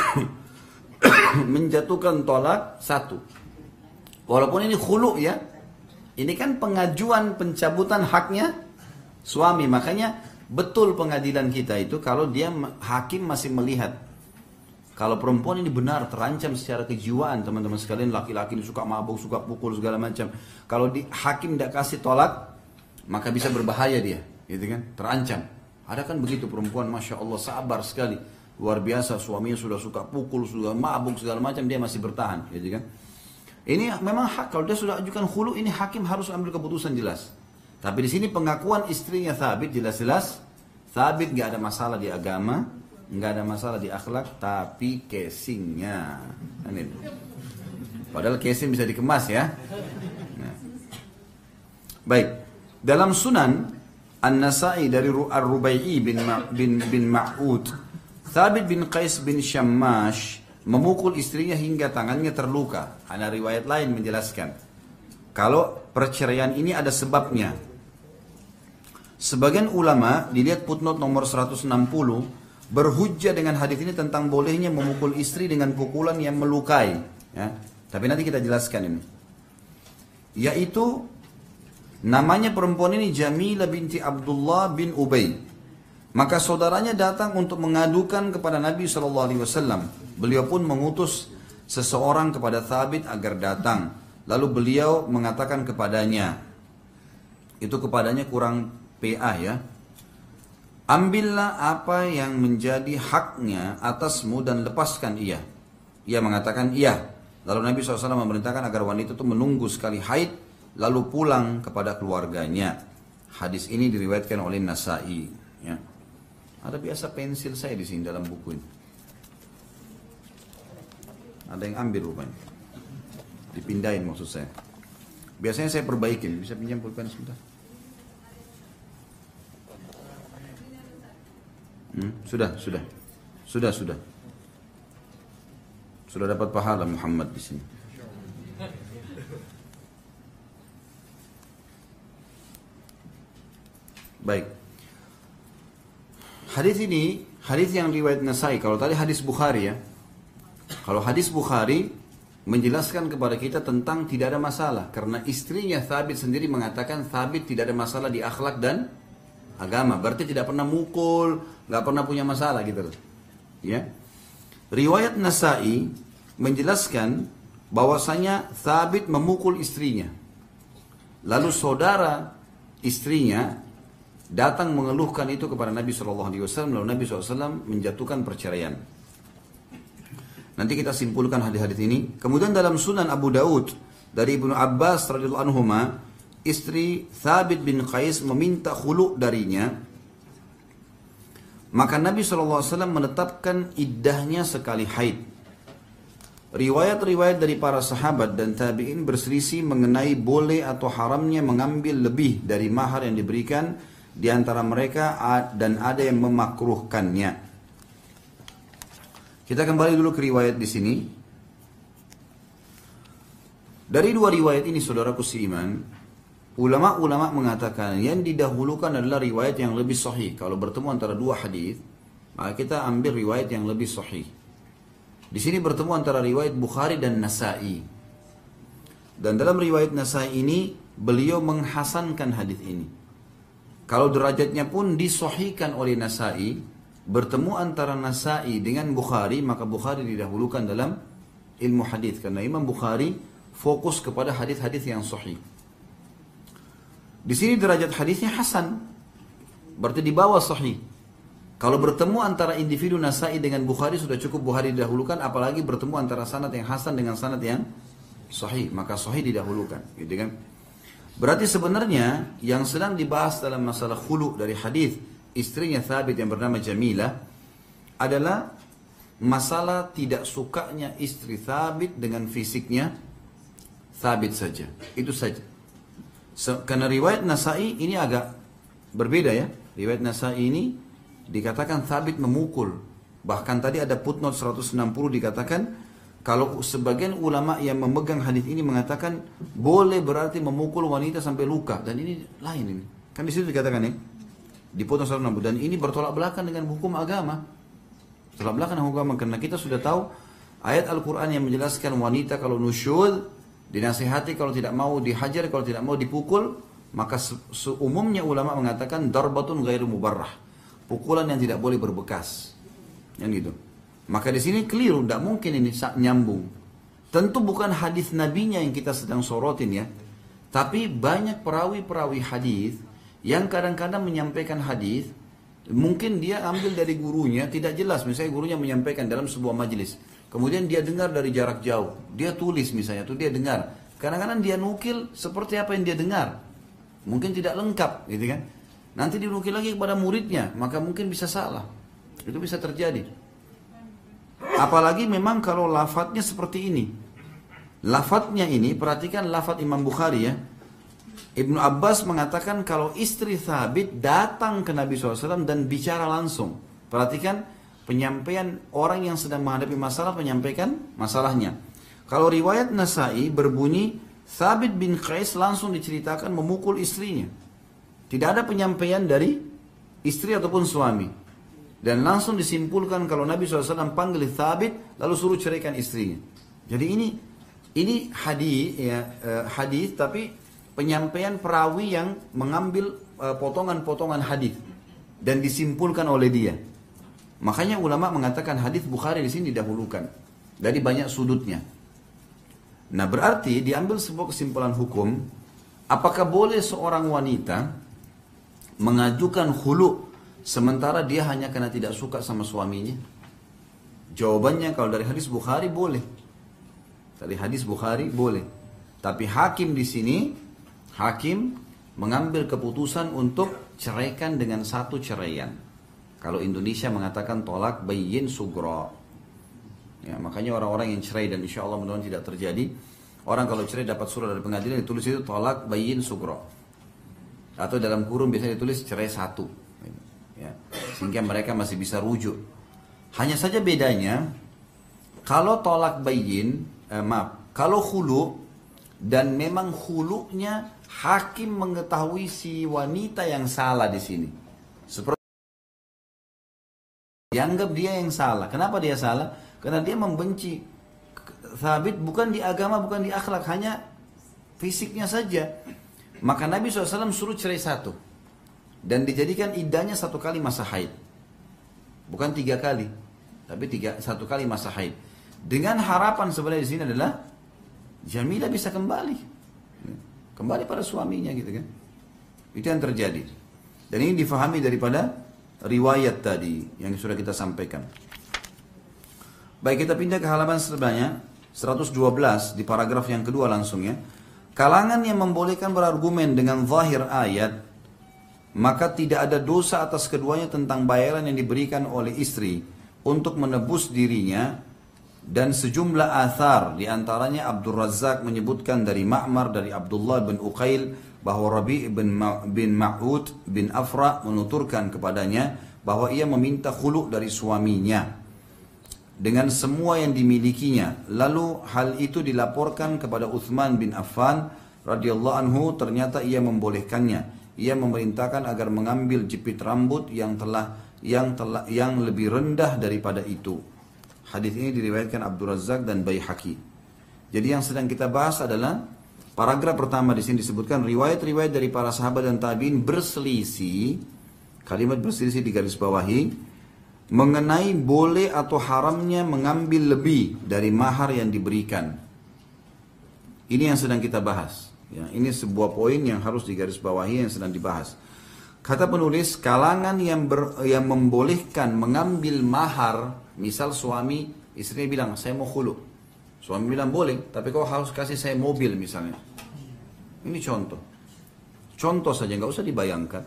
menjatuhkan tolak satu. Walaupun ini khulu ya, ini kan pengajuan pencabutan haknya suami. Makanya betul pengadilan kita itu kalau dia hakim masih melihat kalau perempuan ini benar terancam secara kejiwaan, teman-teman sekalian, laki-laki ini suka mabuk, suka pukul segala macam. Kalau hakim tidak kasih tolak, maka bisa berbahaya dia, gitu kan? Terancam. Ada kan begitu perempuan, masya Allah sabar sekali, luar biasa, suaminya sudah suka pukul, sudah mabuk segala macam, dia masih bertahan, gitu kan? Ini memang hak. Kalau dia sudah ajukan khulu, ini hakim harus ambil keputusan jelas. Tapi di sini pengakuan istrinya Thabit jelas-jelas Thabit nggak ada masalah di agama, nggak ada masalah di akhlak, tapi casingnya. Padahal casing bisa dikemas ya. Nah. Baik, dalam Sunan An-Nasa'i dari Ar-Rubai'i bin Ma'ud, Thabit bin Qais bin Shammash memukul istrinya hingga tangannya terluka. Ada riwayat lain menjelaskan kalau perceraian ini ada sebabnya. Sebagian ulama dilihat footnote nomor 160 berhujjah dengan hadis ini tentang bolehnya memukul istri dengan pukulan yang melukai. Ya. Tapi nanti kita jelaskan ini. Yaitu namanya perempuan ini Jamilah binti Abdullah bin Ubay. Maka saudaranya datang untuk mengadukan kepada Nabi SAW. Beliau pun mengutus seseorang kepada Thabit agar datang. Lalu beliau mengatakan kepadanya, itu kepadanya kurang PA ya. ambillah apa yang menjadi haknya atasmu dan lepaskan ia. Ia mengatakan iya. Lalu Nabi SAW memerintahkan agar wanita itu menunggu sekali haid lalu pulang kepada keluarganya. Hadis ini diriwayatkan oleh Nasai. Ya. Ada biasa pensil saya di sini dalam buku ini. Ada yang ambil rupanya. Dipindahin maksud saya. Biasanya saya perbaikin. Bisa pinjam pulpen sebentar? Sudah. Sudah dapat pahala Muhammad di sini. Baik. Hadis ini, hadis yang riwayat Nasai. Kalau tadi hadis Bukhari ya. Kalau hadis Bukhari menjelaskan kepada kita tentang tidak ada masalah. Karena istrinya Thabit sendiri mengatakan Thabit tidak ada masalah di akhlak dan agama. Berarti tidak pernah mukul, nggak pernah punya masalah gitu. Ya. Riwayat Nasai menjelaskan bahwasanya Thabit memukul istrinya. Lalu saudara istrinya datang mengeluhkan itu kepada Nabi SAW. Lalu Nabi SAW menjatuhkan perceraian. Nanti kita simpulkan hadis-hadis ini. Kemudian dalam Sunan Abu Daud dari Ibnu Abbas radhiyallahu anhuma, istri Thabit bin Qais meminta khulu darinya. Maka Nabi SAW menetapkan iddahnya sekali haid. Riwayat-riwayat dari para sahabat dan tabi'in berselisih mengenai boleh atau haramnya mengambil lebih dari mahar yang diberikan di antara mereka dan ada yang memakruhkannya. Kita kembali dulu ke riwayat di sini. Dari dua riwayat ini saudaraku seiman, ulama-ulama mengatakan yang didahulukan adalah riwayat yang lebih sahih. Kalau bertemu antara dua hadis, maka kita ambil riwayat yang lebih sahih. Di sini bertemu antara riwayat Bukhari dan Nasai. Dan dalam riwayat Nasai ini beliau menghasankan hadis ini. Kalau derajatnya pun disahihkan oleh Nasai, bertemu antara Nasai dengan Bukhari, maka Bukhari didahulukan dalam ilmu hadis karena Imam Bukhari fokus kepada hadis-hadis yang sahih. Di sini derajat hadisnya hasan, berarti di bawah sahih. Kalau bertemu antara individu Nasai dengan Bukhari sudah cukup Bukhari didahulukan, apalagi bertemu antara sanad yang hasan dengan sanad yang sahih, maka sahih didahulukan, gitu kan? Berarti sebenarnya yang sedang dibahas dalam masalah khulu dari hadis istrinya Thabit yang bernama Jamilah adalah masalah tidak sukanya istri Thabit dengan fisiknya Thabit saja. Itu saja. Karena riwayat Nasai ini agak berbeda ya. Riwayat Nasai ini dikatakan Thabit memukul. Bahkan tadi ada footnote 160 dikatakan kalau sebagian ulama yang memegang hadis ini mengatakan boleh berarti memukul wanita sampai luka, dan ini lain ini. Kan di situ dikatakan ya. Di footnote 160, dan ini bertolak belakang dengan hukum agama. Bertolak belakang dengan hukum agama karena kita sudah tahu ayat Al-Qur'an yang menjelaskan wanita kalau nusyuz dinasihati, kalau tidak mau dihajar, kalau tidak mau dipukul, maka seumumnya ulama mengatakan darbatun ghairu mubarrah. Pukulan yang tidak boleh berbekas. Yang gitu. Maka di sini keliru, tidak mungkin ini nyambung. Tentu bukan hadis nabinya yang kita sedang sorotin ya. Tapi banyak perawi-perawi hadis yang kadang-kadang menyampaikan hadis, mungkin dia ambil dari gurunya, tidak jelas. Misalnya gurunya menyampaikan dalam sebuah majelis. Kemudian dia dengar dari jarak jauh. Dia tulis misalnya, itu dia dengar. Kadang-kadang dia nukil seperti apa yang dia dengar. Mungkin tidak lengkap, gitu kan. Nanti dinukil lagi kepada muridnya, maka mungkin bisa salah. Itu bisa terjadi. Apalagi memang kalau lafadznya seperti ini. Lafadznya ini, perhatikan lafadz Imam Bukhari ya. Ibnu Abbas mengatakan kalau istri Thabit datang ke Nabi SAW dan bicara langsung. Perhatikan penyampaian orang yang sedang menghadapi masalah, menyampaikan masalahnya. Kalau riwayat Nasai berbunyi Thabit bin Qais langsung diceritakan memukul istrinya. Tidak ada penyampaian dari istri ataupun suami. Dan langsung disimpulkan kalau Nabi SAW panggil Thabit lalu suruh ceraikan istrinya. Jadi ini hadis ya, hadis tapi penyampaian perawi yang mengambil potongan-potongan hadis dan disimpulkan oleh dia. Makanya ulama mengatakan hadis Bukhari di sini didahulukan dari banyak sudutnya. Nah, berarti diambil sebuah kesimpulan hukum, apakah boleh seorang wanita mengajukan khulu sementara dia hanya karena tidak suka sama suaminya? Jawabannya kalau dari hadis Bukhari boleh. Dari hadis Bukhari boleh. Tapi hakim di sini, hakim mengambil keputusan untuk ceraikan dengan satu ceraian. Kalau Indonesia mengatakan tolak bayyin sugro. Ya, makanya orang-orang yang cerai, dan insya Allah mudah-mudahan tidak terjadi. Orang kalau cerai dapat surat dari pengadilan ditulis itu tolak bayyin sugro. Atau dalam kurung biasanya ditulis cerai satu. Ya, sehingga mereka masih bisa rujuk. Hanya saja bedanya, kalau tolak bayyin, kalau khulu, dan memang khulunya hakim mengetahui si wanita yang salah di sini. Seperti dianggap dia yang salah. Kenapa dia salah? Karena dia membenci. Thabit bukan di agama, bukan di akhlak, hanya fisiknya saja. Maka Nabi SAW suruh cerai satu. Dan dijadikan iddahnya 1 kali masa haid. Bukan 3 kali. Tapi 1 kali masa haid. Dengan harapan sebenarnya di sini adalah Jamilah bisa kembali. Kembali pada suaminya gitu kan. Itu yang terjadi. Dan ini difahami daripada riwayat tadi yang sudah kita sampaikan. Baik, kita pindah ke halaman sebelahnya 112 di paragraf yang kedua langsung ya. Kalangan yang membolehkan berargumen dengan zahir ayat, maka tidak ada dosa atas keduanya tentang bayaran yang diberikan oleh istri untuk menebus dirinya, dan sejumlah athar diantaranya Abdul Razzaq menyebutkan dari Ma'mar dari Abdullah bin Uqail bahwa Rabi' bin Ma'ud bin Afra menuturkan kepadanya bahwa ia meminta khulu dari suaminya dengan semua yang dimilikinya. Lalu hal itu dilaporkan kepada Uthman bin Affan radhiyallahu anhu, ternyata ia membolehkannya. Ia memerintahkan agar mengambil jepit rambut yang lebih rendah daripada itu. Hadis ini diriwayatkan Abdul Razzaq dan Baihaqi. Jadi yang sedang kita bahas adalah paragraf pertama di sini disebutkan riwayat-riwayat dari para sahabat dan tabi'in berselisih. Kalimat berselisih di garis bawahi mengenai boleh atau haramnya mengambil lebih dari mahar yang diberikan. Ini yang sedang kita bahas. Ya, ini sebuah poin yang harus digarisbawahi yang sedang dibahas. Kata penulis, kalangan yang membolehkan mengambil mahar, misal suami, istrinya bilang, saya mau khulu. Suami bilang, boleh, tapi kau harus kasih saya mobil misalnya. Ini contoh. Contoh saja, nggak usah dibayangkan.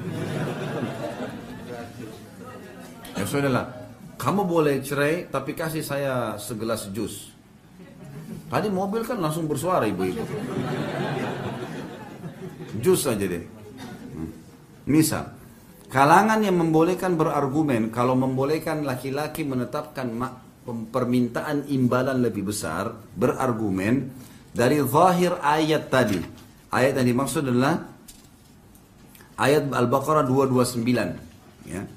Ya sudahlah, kamu boleh cerai, tapi kasih saya segelas jus. Tadi mobil kan langsung bersuara ibu-ibu. Jus saja deh. Misal, kalangan yang membolehkan berargumen kalau membolehkan laki-laki menetapkan permintaan imbalan lebih besar, berargumen dari zahir ayat tadi. Ayat yang dimaksud adalah ayat Al-Baqarah 229, ya.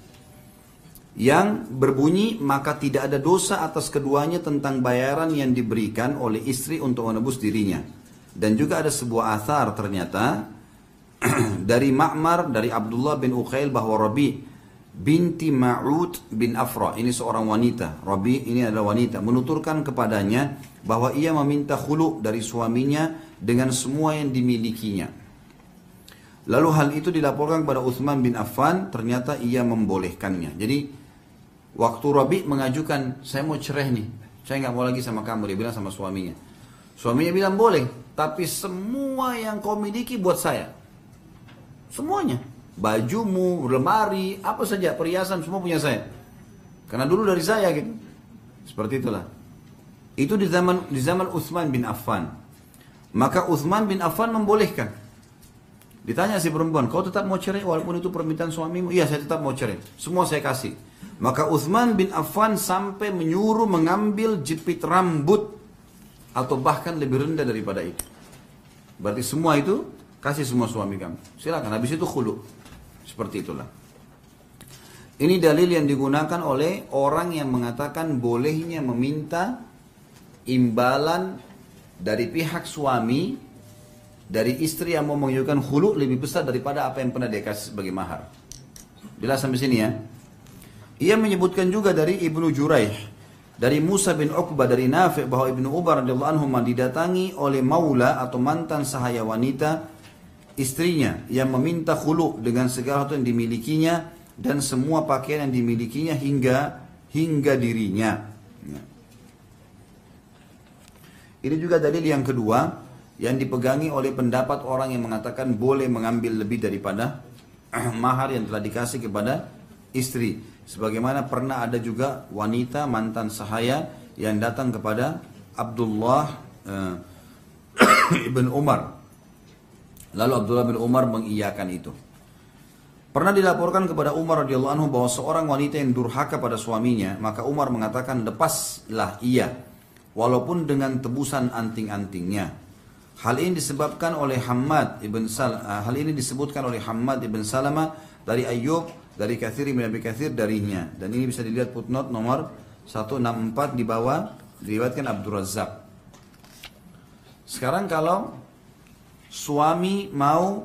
Yang berbunyi, maka tidak ada dosa atas keduanya tentang bayaran yang diberikan oleh istri untuk menebus dirinya. Dan juga ada sebuah athar ternyata dari Ma'mar dari Abdullah bin Uqail bahwa Rabi' binti Ma'ud bin Afra, ini seorang wanita, Rabi' ini adalah wanita, menuturkan kepadanya bahwa ia meminta khulu dari suaminya dengan semua yang dimilikinya. Lalu hal itu dilaporkan kepada Uthman bin Affan, ternyata ia membolehkannya. Jadi waktu Rabi' mengajukan, saya mau cerai nih, saya nggak mau lagi sama kamu, dia bilang sama suaminya. Suaminya bilang boleh, tapi semua yang kau miliki buat saya. Semuanya, bajumu, lemari, apa saja, perhiasan, semua punya saya. Karena dulu dari saya gitu. Seperti itulah. Itu di zaman Uthman bin Affan. Maka Uthman bin Affan membolehkan. Ditanya si perempuan, kau tetap mau cerai walaupun itu permintaan suamimu? Iya, saya tetap mau cerai. Semua saya kasih. Maka Uthman bin Affan sampai menyuruh mengambil jepit rambut atau bahkan lebih rendah daripada itu. Berarti semua itu kasih semua suami kamu. Silakan, habis itu khulu. Seperti itulah. Ini dalil yang digunakan oleh orang yang mengatakan bolehnya meminta imbalan dari pihak suami dari istri yang mau mengajukan khulu lebih besar daripada apa yang pernah dia kasih sebagai mahar. Jelas sampai sini ya. Ia menyebutkan juga dari Ibnu Juraih, dari Musa bin Uqbah dari Nafi' bahwa Ibnu Umar radhiyallahu anhu didatangi oleh maula atau mantan sahaya wanita istrinya yang meminta khulu dengan segala sesuatu yang dimilikinya, dan semua pakaian yang dimilikinya hingga dirinya. Ya. Ini juga dalil yang kedua yang dipegangi oleh pendapat orang yang mengatakan boleh mengambil lebih daripada mahar yang telah dikasih kepada istri. Sebagaimana pernah ada juga wanita mantan sahaya yang datang kepada Abdullah ibn Umar. Lalu Abdullah bin Umar mengiyakan itu. Pernah dilaporkan kepada Umar radhiyallahu anhu bahwa seorang wanita yang durhaka pada suaminya, maka Umar mengatakan, lepaslah ia, walaupun dengan tebusan anting-antingnya. Hal ini disebutkan oleh Hammad ibn Salamah dari Ayyub, dari Katsir bin Abi Katsir darinya. Dan ini bisa dilihat footnote nomor 164 di bawah, diriwayatkan Abdul Razzaq. Sekarang kalau suami mau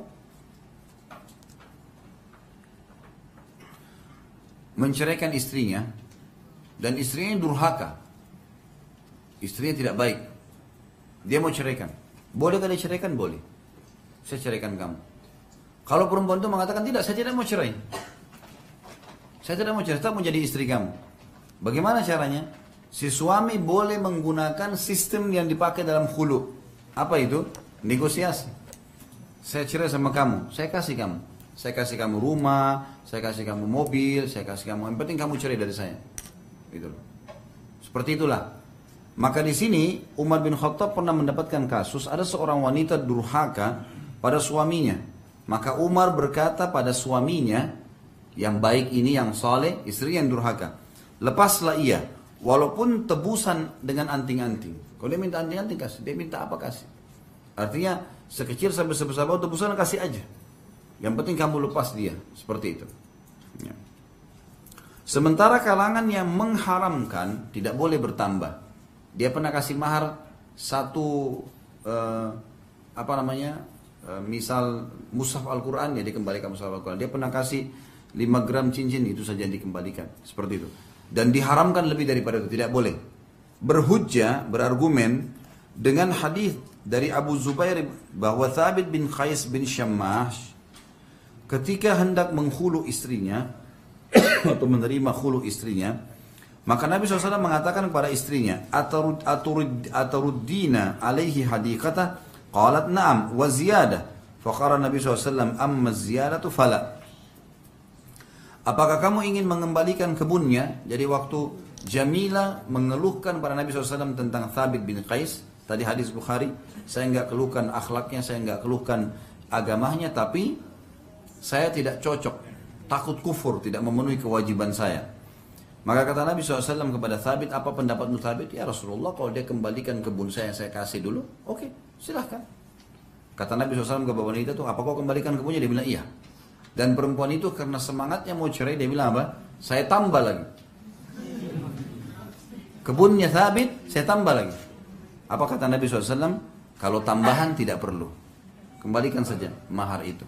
menceraikan istrinya dan istrinya durhaka, istrinya tidak baik, dia mau ceraikan, bolehkah dia ceraikan? Boleh, saya ceraikan kamu. Kalau perempuan itu mengatakan tidak, saya tidak mau cerai, saya tidak mau cerai, saya mau jadi istri kamu. Bagaimana caranya? Si suami boleh menggunakan sistem yang dipakai dalam khulu. Apa itu? Negosiasi. Saya cerai sama kamu, saya kasih kamu. Saya kasih kamu rumah, saya kasih kamu mobil, saya kasih kamu, yang penting kamu cerai dari saya. Gitu loh. Seperti itulah. Maka di sini Umar bin Khattab pernah mendapatkan kasus ada seorang wanita durhaka pada suaminya. Maka Umar berkata pada suaminya yang baik ini, yang saleh, istri yang durhaka, lepaslah ia, walaupun tebusan dengan anting-anting. Kalau dia minta anting-anting kasih, dia minta apa kasih. Artinya sekecil sampai sebesar bau tebusan kasih aja. Yang penting kamu lepas dia, seperti itu. Ya. Sementara kalangan yang mengharamkan tidak boleh bertambah. Dia pernah kasih mahar satu misal mushaf Al-Quran, ya dikembalikan mushaf Al-Quran. Dia pernah kasih 5 gram cincin, itu saja yang dikembalikan, seperti itu. Dan diharamkan lebih daripada itu, tidak boleh. Berhujjah, berargumen dengan hadis dari Abu Zubair bahwa Thabit bin Qais bin Syammash ketika hendak menghulu istrinya atau menerima khulu istrinya, maka Nabi SAW mengatakan kepada istrinya, ataruddina alaihi hadikata, qalat na'am wa ziyadah, faqara Nabi SAW, amma ziyadatu fala. Apakah kamu ingin mengembalikan kebunnya? Jadi waktu Jamilah mengeluhkan pada Nabi SAW tentang Thabit bin Qais, tadi hadis Bukhari, saya enggak keluhkan akhlaknya, saya enggak keluhkan agamanya, tapi saya tidak cocok, takut kufur, tidak memenuhi kewajiban saya. Maka kata Nabi SAW kepada Thabit, apa pendapatmu Thabit? Ya Rasulullah, kalau dia kembalikan kebun saya kasih dulu, oke, silahkan. Kata Nabi SAW kepada wanita itu, apa kau kembalikan kebunnya? Dia bilang iya. Dan perempuan itu karena semangatnya mau cerai, dia bilang apa? Saya tambah lagi. Kebunnya Thabit, saya tambah lagi. Apa kata Nabi SAW? Kalau tambahan tidak perlu, kembalikan saja mahar itu.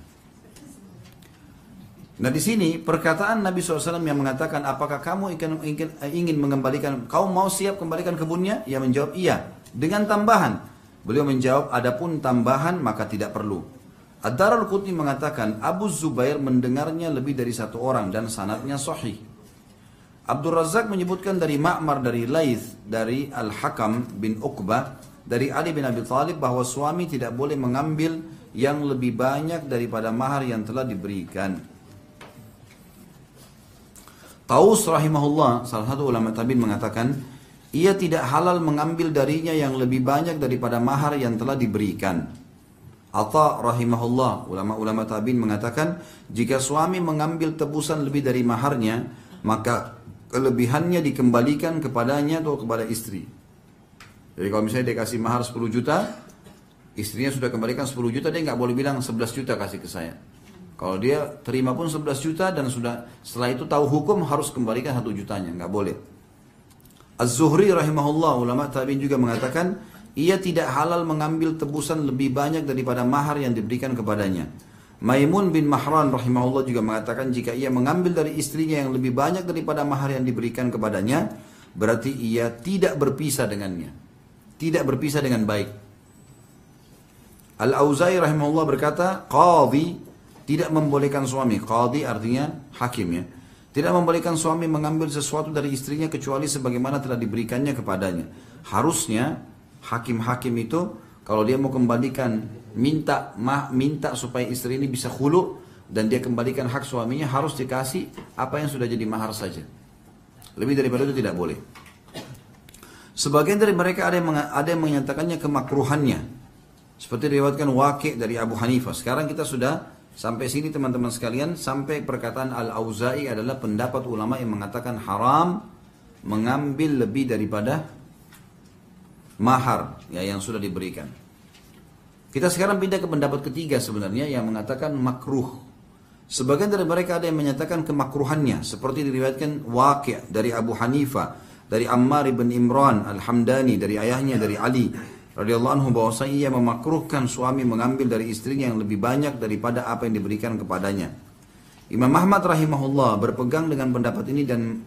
Nah di sini perkataan Nabi SAW yang mengatakan, apakah kamu ingin mengembalikan, kau mau siap kembalikan kebunnya? Ia menjawab iya, dengan tambahan. Beliau menjawab, adapun tambahan maka tidak perlu. Ad-Darul-Qutni mengatakan, Abu Zubair mendengarnya lebih dari satu orang dan sanadnya sahih. Abdul Razzaq menyebutkan dari Ma'mar, dari Laith, dari Al-Hakam bin Uqbah, dari Ali bin Abi Thalib bahwa suami tidak boleh mengambil yang lebih banyak daripada mahar yang telah diberikan. Taus rahimahullah, salah satu ulama tabi'in mengatakan, ia tidak halal mengambil darinya yang lebih banyak daripada mahar yang telah diberikan. Atha rahimahullah, ulama-ulama tabi'in mengatakan, jika suami mengambil tebusan lebih dari maharnya, maka kelebihannya dikembalikan kepadanya atau kepada istri. Jadi kalau misalnya dia kasih mahar 10 juta, istrinya sudah kembalikan 10 juta, dia nggak boleh bilang 11 juta kasih ke saya. Kalau dia terima pun 11 juta dan sudah setelah itu tahu hukum harus kembalikan 1 jutanya, nggak boleh. Az-Zuhri rahimahullah, ulama tabi'in juga mengatakan, ia tidak halal mengambil tebusan lebih banyak daripada mahar yang diberikan kepadanya. Maimun bin Mahran rahimahullah juga mengatakan, jika ia mengambil dari istrinya yang lebih banyak daripada mahar yang diberikan kepadanya, berarti ia tidak berpisah dengannya, tidak berpisah dengan baik. Al-Auza'i rahimahullah berkata, qadhi tidak membolehkan suami, qadhi artinya hakim ya, tidak membolehkan suami mengambil sesuatu dari istrinya kecuali sebagaimana telah diberikannya kepadanya. Harusnya hakim-hakim itu kalau dia mau kembalikan, minta supaya istri ini bisa khulu dan dia kembalikan hak suaminya, harus dikasih apa yang sudah jadi mahar saja. Lebih daripada itu tidak boleh. Sebagian dari mereka ada yang menyatakannya kemakruhannya. Seperti diriwayatkan Waqi' dari Abu Hanifah. Sekarang kita sudah sampai sini teman-teman sekalian, sampai perkataan Al-Auza'i adalah pendapat ulama yang mengatakan haram mengambil lebih daripada mahar ya yang sudah diberikan. Kita sekarang pindah ke pendapat ketiga sebenarnya yang mengatakan makruh. Sebagian dari mereka ada yang menyatakan kemakruhannya, seperti diriwayatkan Waqi' dari Abu Hanifah, dari Ammar bin Imran Al-Hamdani, dari ayahnya dari Ali radhiyallahu anhu, bahwasanya ia memakruhkan suami mengambil dari istrinya yang lebih banyak daripada apa yang diberikan kepadanya. Imam Ahmad rahimahullah berpegang dengan pendapat ini dan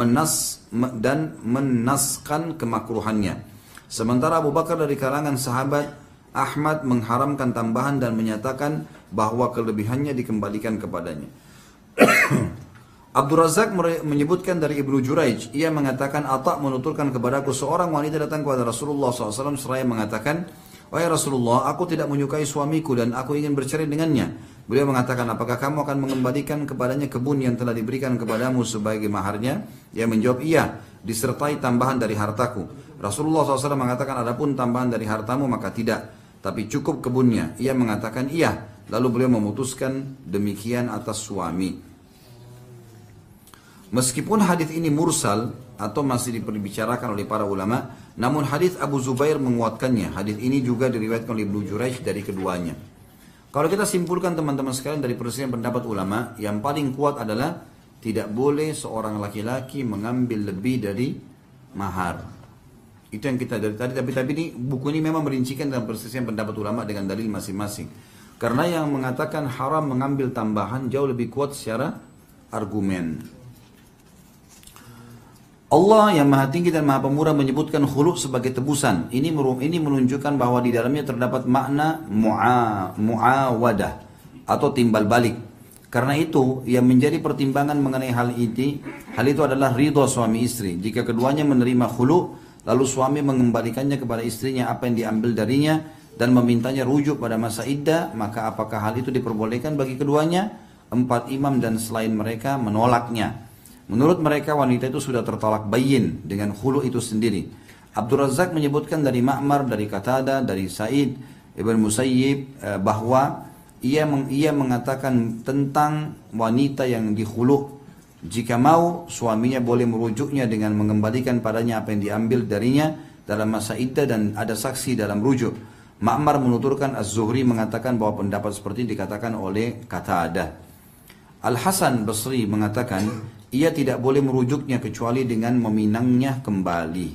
menaskan kemakruhannya. Sementara Abu Bakar dari kalangan sahabat Ahmad mengharamkan tambahan dan menyatakan bahwa kelebihannya dikembalikan kepadanya. Abdul Razak menyebutkan dari Ibnu Jurayj, ia mengatakan Atha menuturkan kepadaku seorang wanita datang kepada Rasulullah SAW seraya mengatakan, wahai Rasulullah, aku tidak menyukai suamiku dan aku ingin bercerai dengannya. Beliau mengatakan, apakah kamu akan mengembalikan kepadanya kebun yang telah diberikan kepadamu sebagai maharnya? Ia menjawab, iya, disertai tambahan dari hartaku. Rasulullah SAW mengatakan, adapun tambahan dari hartamu maka tidak, tapi cukup kebunnya. Ia mengatakan, iya. Lalu beliau memutuskan demikian atas suami. Meskipun hadis ini mursal atau masih diperbicarakan oleh para ulama, namun hadis Abu Zubair menguatkannya. Hadis ini juga diriwayatkan oleh Ibnu Jurayj dari keduanya. Kalau kita simpulkan teman-teman sekalian dari perselisihan pendapat ulama, yang paling kuat adalah tidak boleh seorang laki-laki mengambil lebih dari mahar. Itu yang kita dari tadi, tapi ini buku ini memang merincikan dalam perselisihan pendapat ulama dengan dalil masing-masing. Karena yang mengatakan haram mengambil tambahan jauh lebih kuat secara argumen. Allah yang maha tinggi dan maha pemurah menyebutkan khulu sebagai tebusan. Ini menunjukkan bahwa di dalamnya terdapat makna mu'awadah atau timbal balik. Karena itu yang menjadi pertimbangan mengenai hal itu adalah ridho suami istri. Jika keduanya menerima khulu, lalu suami mengembalikannya kepada istrinya apa yang diambil darinya dan memintanya rujuk pada masa iddah, maka apakah hal itu diperbolehkan bagi keduanya? 4 imam dan selain mereka menolaknya. Menurut mereka wanita itu sudah tertolak bayin dengan khulu itu sendiri. Abdul Razak menyebutkan dari Ma'mar, dari Qatada, dari Sa'id Ibn Musayyib bahwa ia mengatakan tentang wanita yang dikhulu, jika mau suaminya boleh merujuknya dengan mengembalikan padanya apa yang diambil darinya dalam masa iddah dan ada saksi dalam rujuk. Ma'mar menuturkan Az-Zuhri mengatakan bahwa pendapat seperti dikatakan oleh Qatada. Al-Hasan Basri mengatakan ia tidak boleh merujuknya kecuali dengan meminangnya kembali.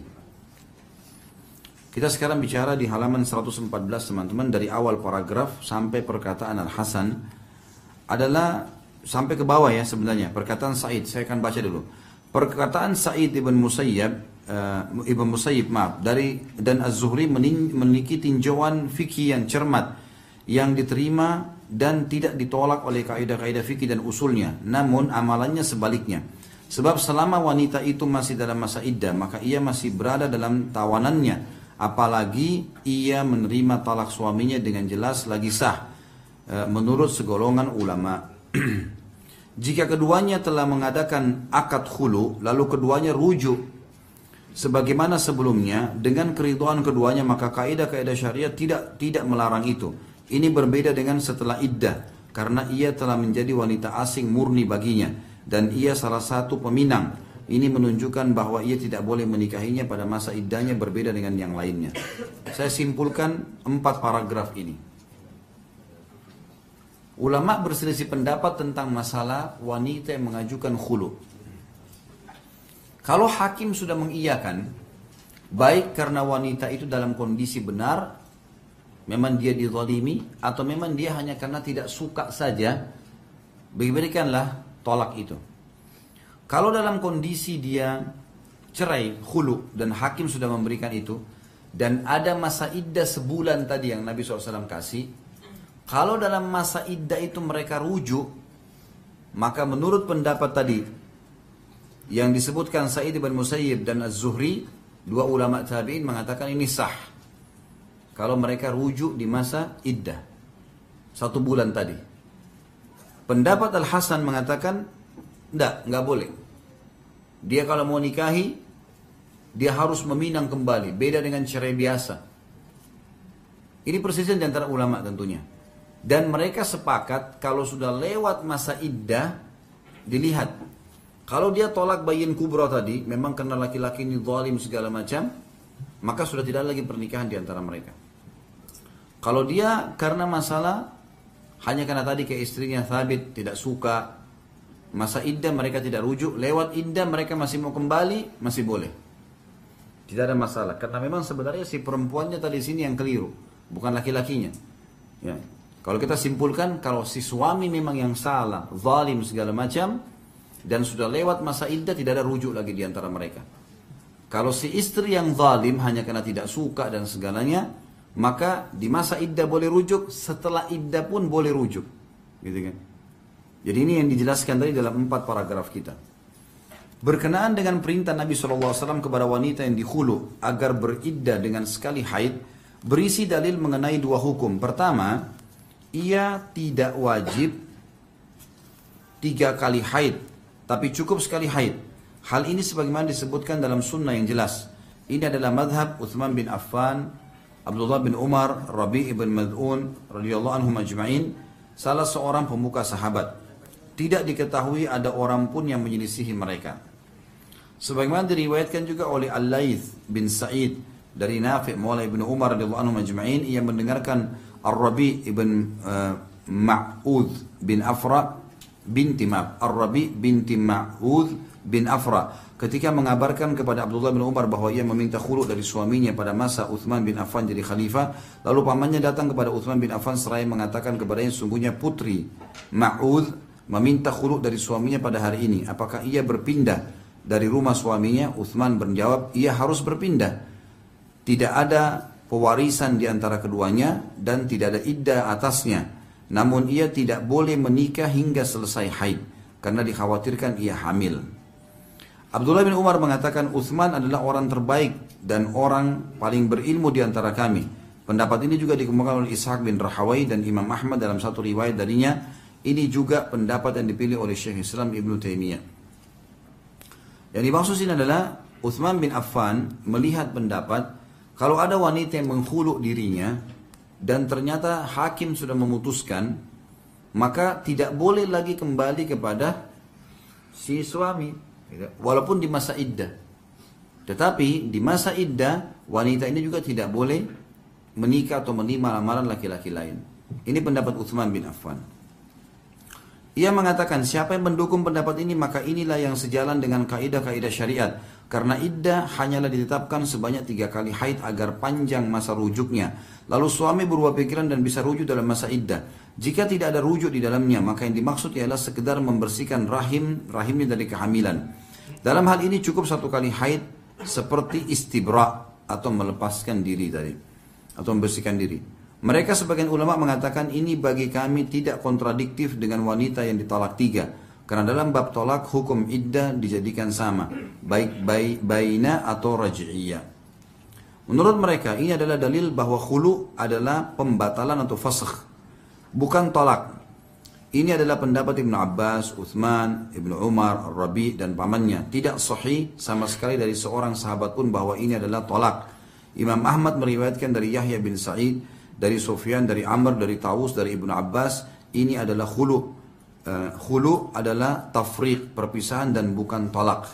Kita sekarang bicara di halaman 114 teman-teman, dari awal paragraf sampai perkataan Al-Hasan adalah sampai ke bawah ya sebenarnya. Perkataan Sa'id, saya akan baca dulu. Perkataan Sa'id Ibn Musayyib dan Az-Zuhri memiliki tinjauan fikih yang cermat yang diterima dan tidak ditolak oleh kaidah-kaidah fikih dan usulnya. Namun amalannya sebaliknya. Sebab selama wanita itu masih dalam masa iddah, maka ia masih berada dalam tawanannya. Apalagi ia menerima talak suaminya dengan jelas lagi sah. Menurut segolongan ulama. Jika keduanya telah mengadakan akad khulu, lalu keduanya rujuk sebagaimana sebelumnya dengan keridhaan keduanya, maka kaidah-kaidah syariat tidak melarang itu. Ini berbeda dengan setelah iddah, karena ia telah menjadi wanita asing murni baginya, dan ia salah satu peminang. Ini menunjukkan bahwa ia tidak boleh menikahinya pada masa iddahnya, berbeda dengan yang lainnya. Saya simpulkan 4 paragraf ini. Ulama berselisih pendapat tentang masalah wanita yang mengajukan khulu. Kalau hakim sudah mengiyakan, baik karena wanita itu dalam kondisi benar, memang dia dizalimi, atau memang dia hanya karena tidak suka saja, berikanlah tolak itu. Kalau dalam kondisi dia cerai, khulu, dan hakim sudah memberikan itu, dan ada masa iddah sebulan tadi yang Nabi SAW kasih, Kalau dalam masa iddah itu mereka rujuk, maka menurut pendapat tadi yang disebutkan Sa'id bin Musayyib dan Az-Zuhri, dua ulama tabi'in mengatakan ini sah. Kalau mereka rujuk di masa iddah 1 bulan tadi. Pendapat Al-Hasan mengatakan enggak boleh. Dia kalau mau nikahi, dia harus meminang kembali, beda dengan cerai biasa. Ini persisian di antara ulama tentunya. Dan mereka sepakat kalau sudah lewat masa iddah, dilihat. Kalau dia tolak bayin kubra tadi, memang karena laki-laki ini zalim segala macam, maka sudah tidak lagi pernikahan di antara mereka. Kalau dia karena masalah, hanya karena tadi ke istrinya Thabit tidak suka, masa iddah mereka tidak rujuk, lewat iddah mereka masih mau kembali, masih boleh. Tidak ada masalah, karena memang sebenarnya si perempuannya tadi sini yang keliru, bukan laki-lakinya. Ya. Kalau kita simpulkan, kalau si suami memang yang salah, zalim segala macam, dan sudah lewat masa iddah, tidak ada rujuk lagi di antara mereka. Kalau si istri yang zalim hanya karena tidak suka dan segalanya, maka di masa iddah boleh rujuk, setelah iddah pun boleh rujuk. Gitu kan? Jadi ini yang dijelaskan tadi dalam 4 paragraf kita. Berkenaan dengan perintah Nabi SAW kepada wanita yang dihulu agar beriddah dengan sekali haid, berisi dalil mengenai 2 hukum. Pertama, ia tidak wajib 3 kali haid, tapi cukup sekali haid. Hal ini sebagaimana disebutkan dalam sunnah yang jelas. Ini adalah madhab Uthman bin Affan, Abdullah bin Umar, Rabi' ibn Mad'un radhiyallahu anhum ajma'in, salah seorang pemuka sahabat. Tidak diketahui ada orang pun yang menyelisihi mereka. Sebagaimana diriwayatkan juga oleh Al-Laits bin Sa'id dari Nafi' maula Ibnu Umar radhiyallahu anhum ajma'in, ia mendengarkan Ar-Rabi' ibn Ma'ud bin Afra binti Ar-Rabi' binti Ma'ud bin Afra ketika mengabarkan kepada Abdullah bin Umar bahwa ia meminta khulu dari suaminya pada masa Uthman bin Affan jadi khalifah. Lalu pamannya datang kepada Uthman bin Affan seraya mengatakan kepadanya, sungguhnya putri Ma'ud meminta khulu dari suaminya pada hari ini. Apakah ia berpindah dari rumah suaminya? Uthman menjawab, ia harus berpindah. Tidak ada pewarisan di antara keduanya dan tidak ada iddah atasnya. Namun ia tidak boleh menikah hingga selesai haid karena dikhawatirkan ia hamil. Abdullah bin Umar mengatakan Uthman adalah orang terbaik dan orang paling berilmu di antara kami. Pendapat ini juga dikemukakan oleh Ishaq bin Rahawai dan Imam Ahmad dalam satu riwayat darinya. Ini juga pendapat yang dipilih oleh Syekh Islam Ibn Taimiyah. Yang dimaksud ini adalah Uthman bin Affan melihat pendapat kalau ada wanita yang menghulu dirinya dan ternyata hakim sudah memutuskan, maka tidak boleh lagi kembali kepada si suami, walaupun di masa iddah. Tetapi di masa iddah, wanita ini juga tidak boleh menikah atau menerima lamaran laki-laki lain. Ini pendapat Uthman bin Affan. Ia mengatakan siapa yang mendukung pendapat ini maka inilah yang sejalan dengan kaidah-kaidah syariat. Karena iddah hanyalah ditetapkan sebanyak 3 kali haid agar panjang masa rujuknya. Lalu suami berubah pikiran dan bisa rujuk dalam masa iddah. Jika tidak ada rujuk di dalamnya maka yang dimaksud ialah sekedar membersihkan rahimnya dari kehamilan. Dalam hal ini cukup 1 kali haid seperti istibra atau melepaskan diri tadi atau membersihkan diri. Mereka sebagian ulama mengatakan ini bagi kami tidak kontradiktif dengan wanita yang ditalak 3. Karena dalam bab tolak hukum iddah dijadikan sama, baik baina atau raj'iyah. Menurut mereka ini adalah dalil bahwa khulu adalah pembatalan atau fasakh, bukan tolak. Ini adalah pendapat Ibnu Abbas, Uthman, Ibnu Umar, Ar-Rabi dan pamannya. Tidak sahih sama sekali dari seorang sahabat pun bahwa ini adalah tolak. Imam Ahmad meriwayatkan dari Yahya bin Sa'id, dari Sufyan, dari Amr, dari Tawus, dari Ibnu Abbas, ini adalah khulu. Khulu adalah tafriq, perpisahan dan bukan tolak.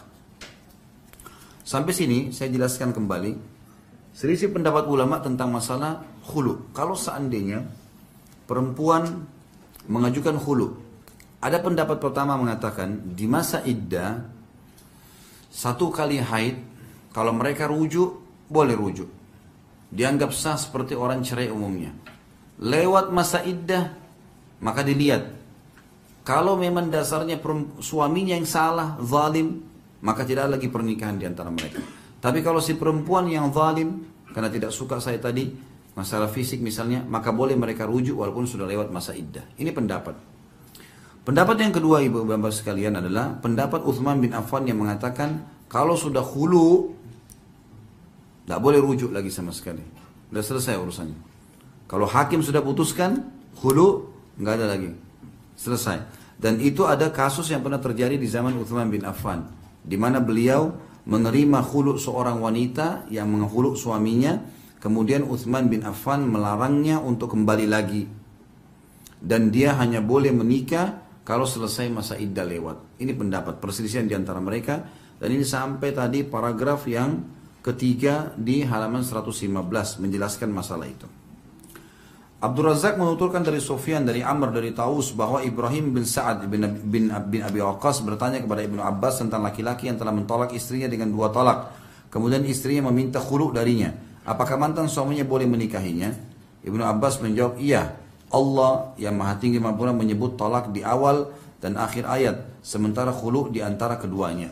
Sampai sini saya jelaskan kembali selisih pendapat ulama tentang masalah khulu. Kalau seandainya perempuan mengajukan khulu, ada pendapat pertama mengatakan di masa iddah 1 kali haid, kalau mereka rujuk boleh rujuk, dianggap sah seperti orang cerai umumnya. Lewat masa iddah maka dilihat kalau memang dasarnya suaminya yang salah, zalim, maka tidak lagi pernikahan di antara mereka. Tapi kalau si perempuan yang zalim, karena tidak suka saya tadi, masalah fisik misalnya, maka boleh mereka rujuk walaupun sudah lewat masa iddah. Ini pendapat. Pendapat yang kedua ibu bapak sekalian adalah pendapat Uthman bin Affan yang mengatakan kalau sudah khulu, tidak boleh rujuk lagi sama sekali. Sudah selesai urusannya. Kalau hakim sudah putuskan khulu, nggak ada lagi. Selesai. Dan itu ada kasus yang pernah terjadi di zaman Uthman bin Affan, di mana beliau menerima khulu seorang wanita yang menghulu suaminya, kemudian Uthman bin Affan melarangnya untuk kembali lagi. Dan dia hanya boleh menikah kalau selesai masa iddah lewat. Ini pendapat perselisihan di antara mereka. Dan ini sampai tadi paragraf yang ketiga di halaman 115 menjelaskan masalah itu. Abdul Razak menuturkan dari Sufyan, dari Amr, dari Taus bahwa Ibrahim bin Sa'ad bin Abi Waqqas bertanya kepada Ibnu Abbas tentang laki-laki yang telah mentolak istrinya dengan 2 tolak. Kemudian istrinya meminta khulu darinya. Apakah mantan suaminya boleh menikahinya? Ibnu Abbas menjawab, iya. Allah yang maha tinggi maha menyebut tolak di awal dan akhir ayat, sementara khulu di antara keduanya.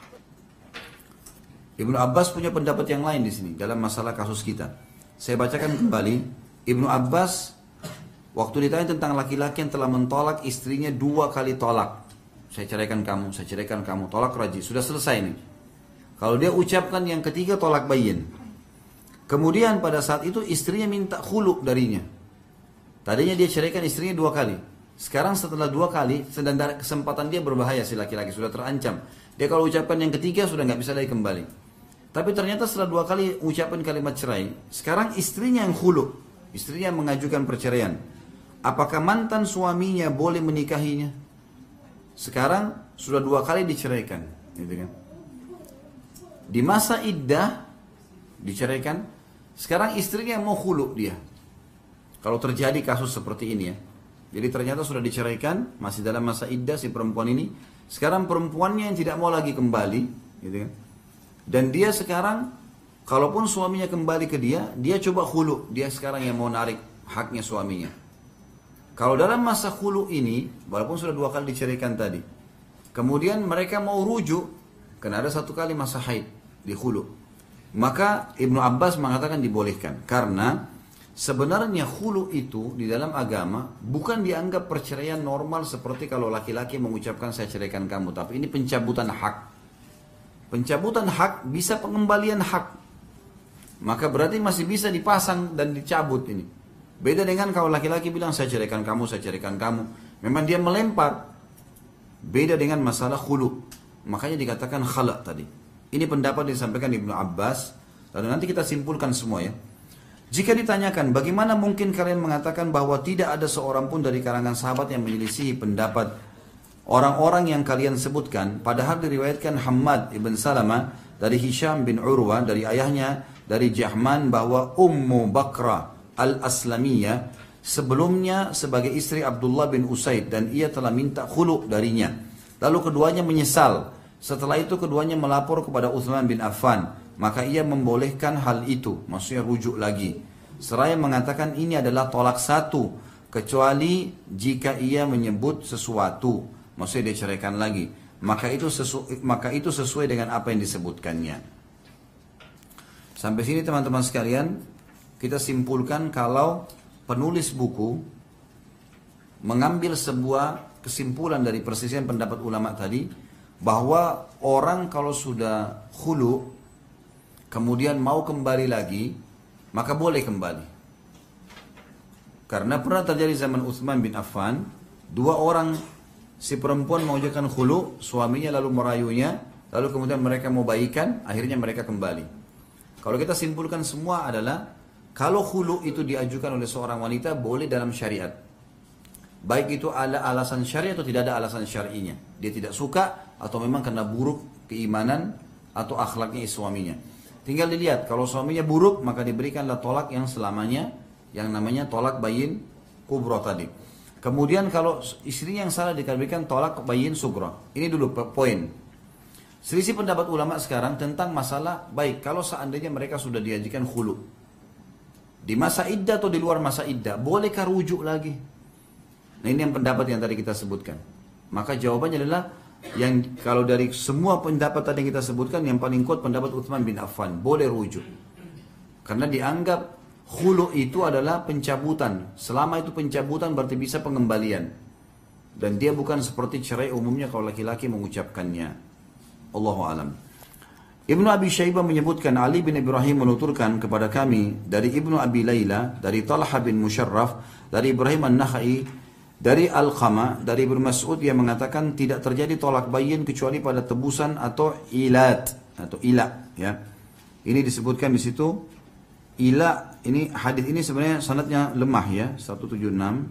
Ibnu Abbas punya pendapat yang lain di sini dalam masalah kasus kita. Saya bacakan kembali. Ibnu Abbas waktu ditanya tentang laki-laki yang telah mentolak istrinya 2 kali tolak. Saya ceraikan kamu, tolak raj'i, sudah selesai nih. Kalau dia ucapkan yang ketiga tolak bayin. Kemudian pada saat itu istrinya minta khulu darinya. Tadinya dia ceraikan istrinya 2 kali. Sekarang setelah 2 kali, sedang kesempatan dia berbahaya si laki-laki, sudah terancam. Dia kalau ucapkan yang ketiga sudah nggak bisa lagi kembali. Tapi ternyata setelah 2 kali ucapan kalimat cerai, sekarang istrinya yang khulu, istrinya yang mengajukan perceraian. Apakah mantan suaminya boleh menikahinya? Sekarang sudah 2 kali diceraikan, gitu kan? Di masa iddah diceraikan, sekarang istrinya yang mau khulu dia. Kalau terjadi kasus seperti ini ya. Jadi ternyata sudah diceraikan, masih dalam masa iddah si perempuan ini. Sekarang perempuannya yang tidak mau lagi kembali, gitu kan. Dan dia sekarang, kalaupun suaminya kembali ke dia coba khulu. Dia sekarang yang mau narik haknya suaminya. Kalau dalam masa khulu ini, walaupun sudah 2 kali diceraikan tadi, kemudian mereka mau rujuk, karena ada 1 kali masa haid di khulu. Maka Ibnu Abbas mengatakan dibolehkan. Karena sebenarnya khulu itu di dalam agama bukan dianggap perceraian normal seperti kalau laki-laki mengucapkan saya ceraikan kamu. Tapi ini pencabutan hak. Pencabutan hak bisa pengembalian hak. Maka berarti masih bisa dipasang dan dicabut ini. Beda dengan kalau laki-laki bilang saya ceraikan kamu, saya ceraikan kamu. Memang dia melempar. Beda dengan masalah khulu. Makanya dikatakan khala tadi. Ini pendapat yang disampaikan Ibnu Abbas. Lalu nanti kita simpulkan semua ya. Jika ditanyakan bagaimana mungkin kalian mengatakan bahwa tidak ada seorang pun dari kalangan sahabat yang menyelisihi pendapat orang-orang yang kalian sebutkan, padahal diriwayatkan Hammad ibn Salama dari Hisham bin Urwa dari ayahnya dari Jahman bahwa Ummu Bakra al-Aslamiyah sebelumnya sebagai istri Abdullah bin Usaid dan ia telah minta khulu darinya. Lalu keduanya menyesal. Setelah itu keduanya melapor kepada Uthman bin Affan. Maka ia membolehkan hal itu, maksudnya rujuk lagi. Seraya mengatakan ini adalah tolak 1, kecuali jika ia menyebut sesuatu, maksudnya dia ceraikan lagi. Maka itu sesuai dengan apa yang disebutkannya. Sampai sini teman-teman sekalian, kita simpulkan kalau penulis buku mengambil sebuah kesimpulan dari persisian pendapat ulama tadi, bahwa orang kalau sudah khulu kemudian mau kembali lagi, maka boleh kembali. Karena pernah terjadi zaman Uthman bin Affan, 2 orang, si perempuan mengajukan khulu, suaminya lalu merayunya, lalu kemudian mereka mau baikan, akhirnya mereka kembali. Kalau kita simpulkan semua adalah, kalau khulu itu diajukan oleh seorang wanita, boleh dalam syariat. Baik itu ada alasan syariat atau tidak ada alasan syar'inya. Dia tidak suka, atau memang karena buruk keimanan, atau akhlaknya suaminya. Tinggal dilihat, kalau suaminya buruk, maka diberikanlah tolak yang selamanya, yang namanya tolak bayin kubro tadi. Kemudian kalau istrinya yang salah diberikan tolak bayin sugro. Ini dulu poin. Selisih pendapat ulama sekarang tentang masalah, baik kalau seandainya mereka sudah diajukan khulu. Di masa iddah atau di luar masa iddah, bolehkah rujuk lagi? Nah ini yang pendapat yang tadi kita sebutkan. Maka jawabannya adalah, yang kalau dari semua pendapat tadi yang kita sebutkan, yang paling kuat pendapat Uthman bin Affan, boleh rujuk. Karena dianggap Khulu itu adalah pencabutan. Selama itu pencabutan berarti bisa pengembalian. Dan dia bukan seperti cerai umumnya kalau laki-laki mengucapkannya. Allahu alam. Ibnu Abi Syaibah menyebutkan Ali bin Ibrahim menuturkan kepada kami dari Ibnu Abi Layla, dari Talha bin Musharraf, dari Ibrahim An-Nakhai, dari Al-Qama, dari Ibnu Mas'ud yang mengatakan tidak terjadi tolak bayin kecuali pada tebusan atau ilat atau ila, ya. Ini disebutkan di situ ila. Ini hadis ini sebenarnya sanadnya lemah, ya, 176.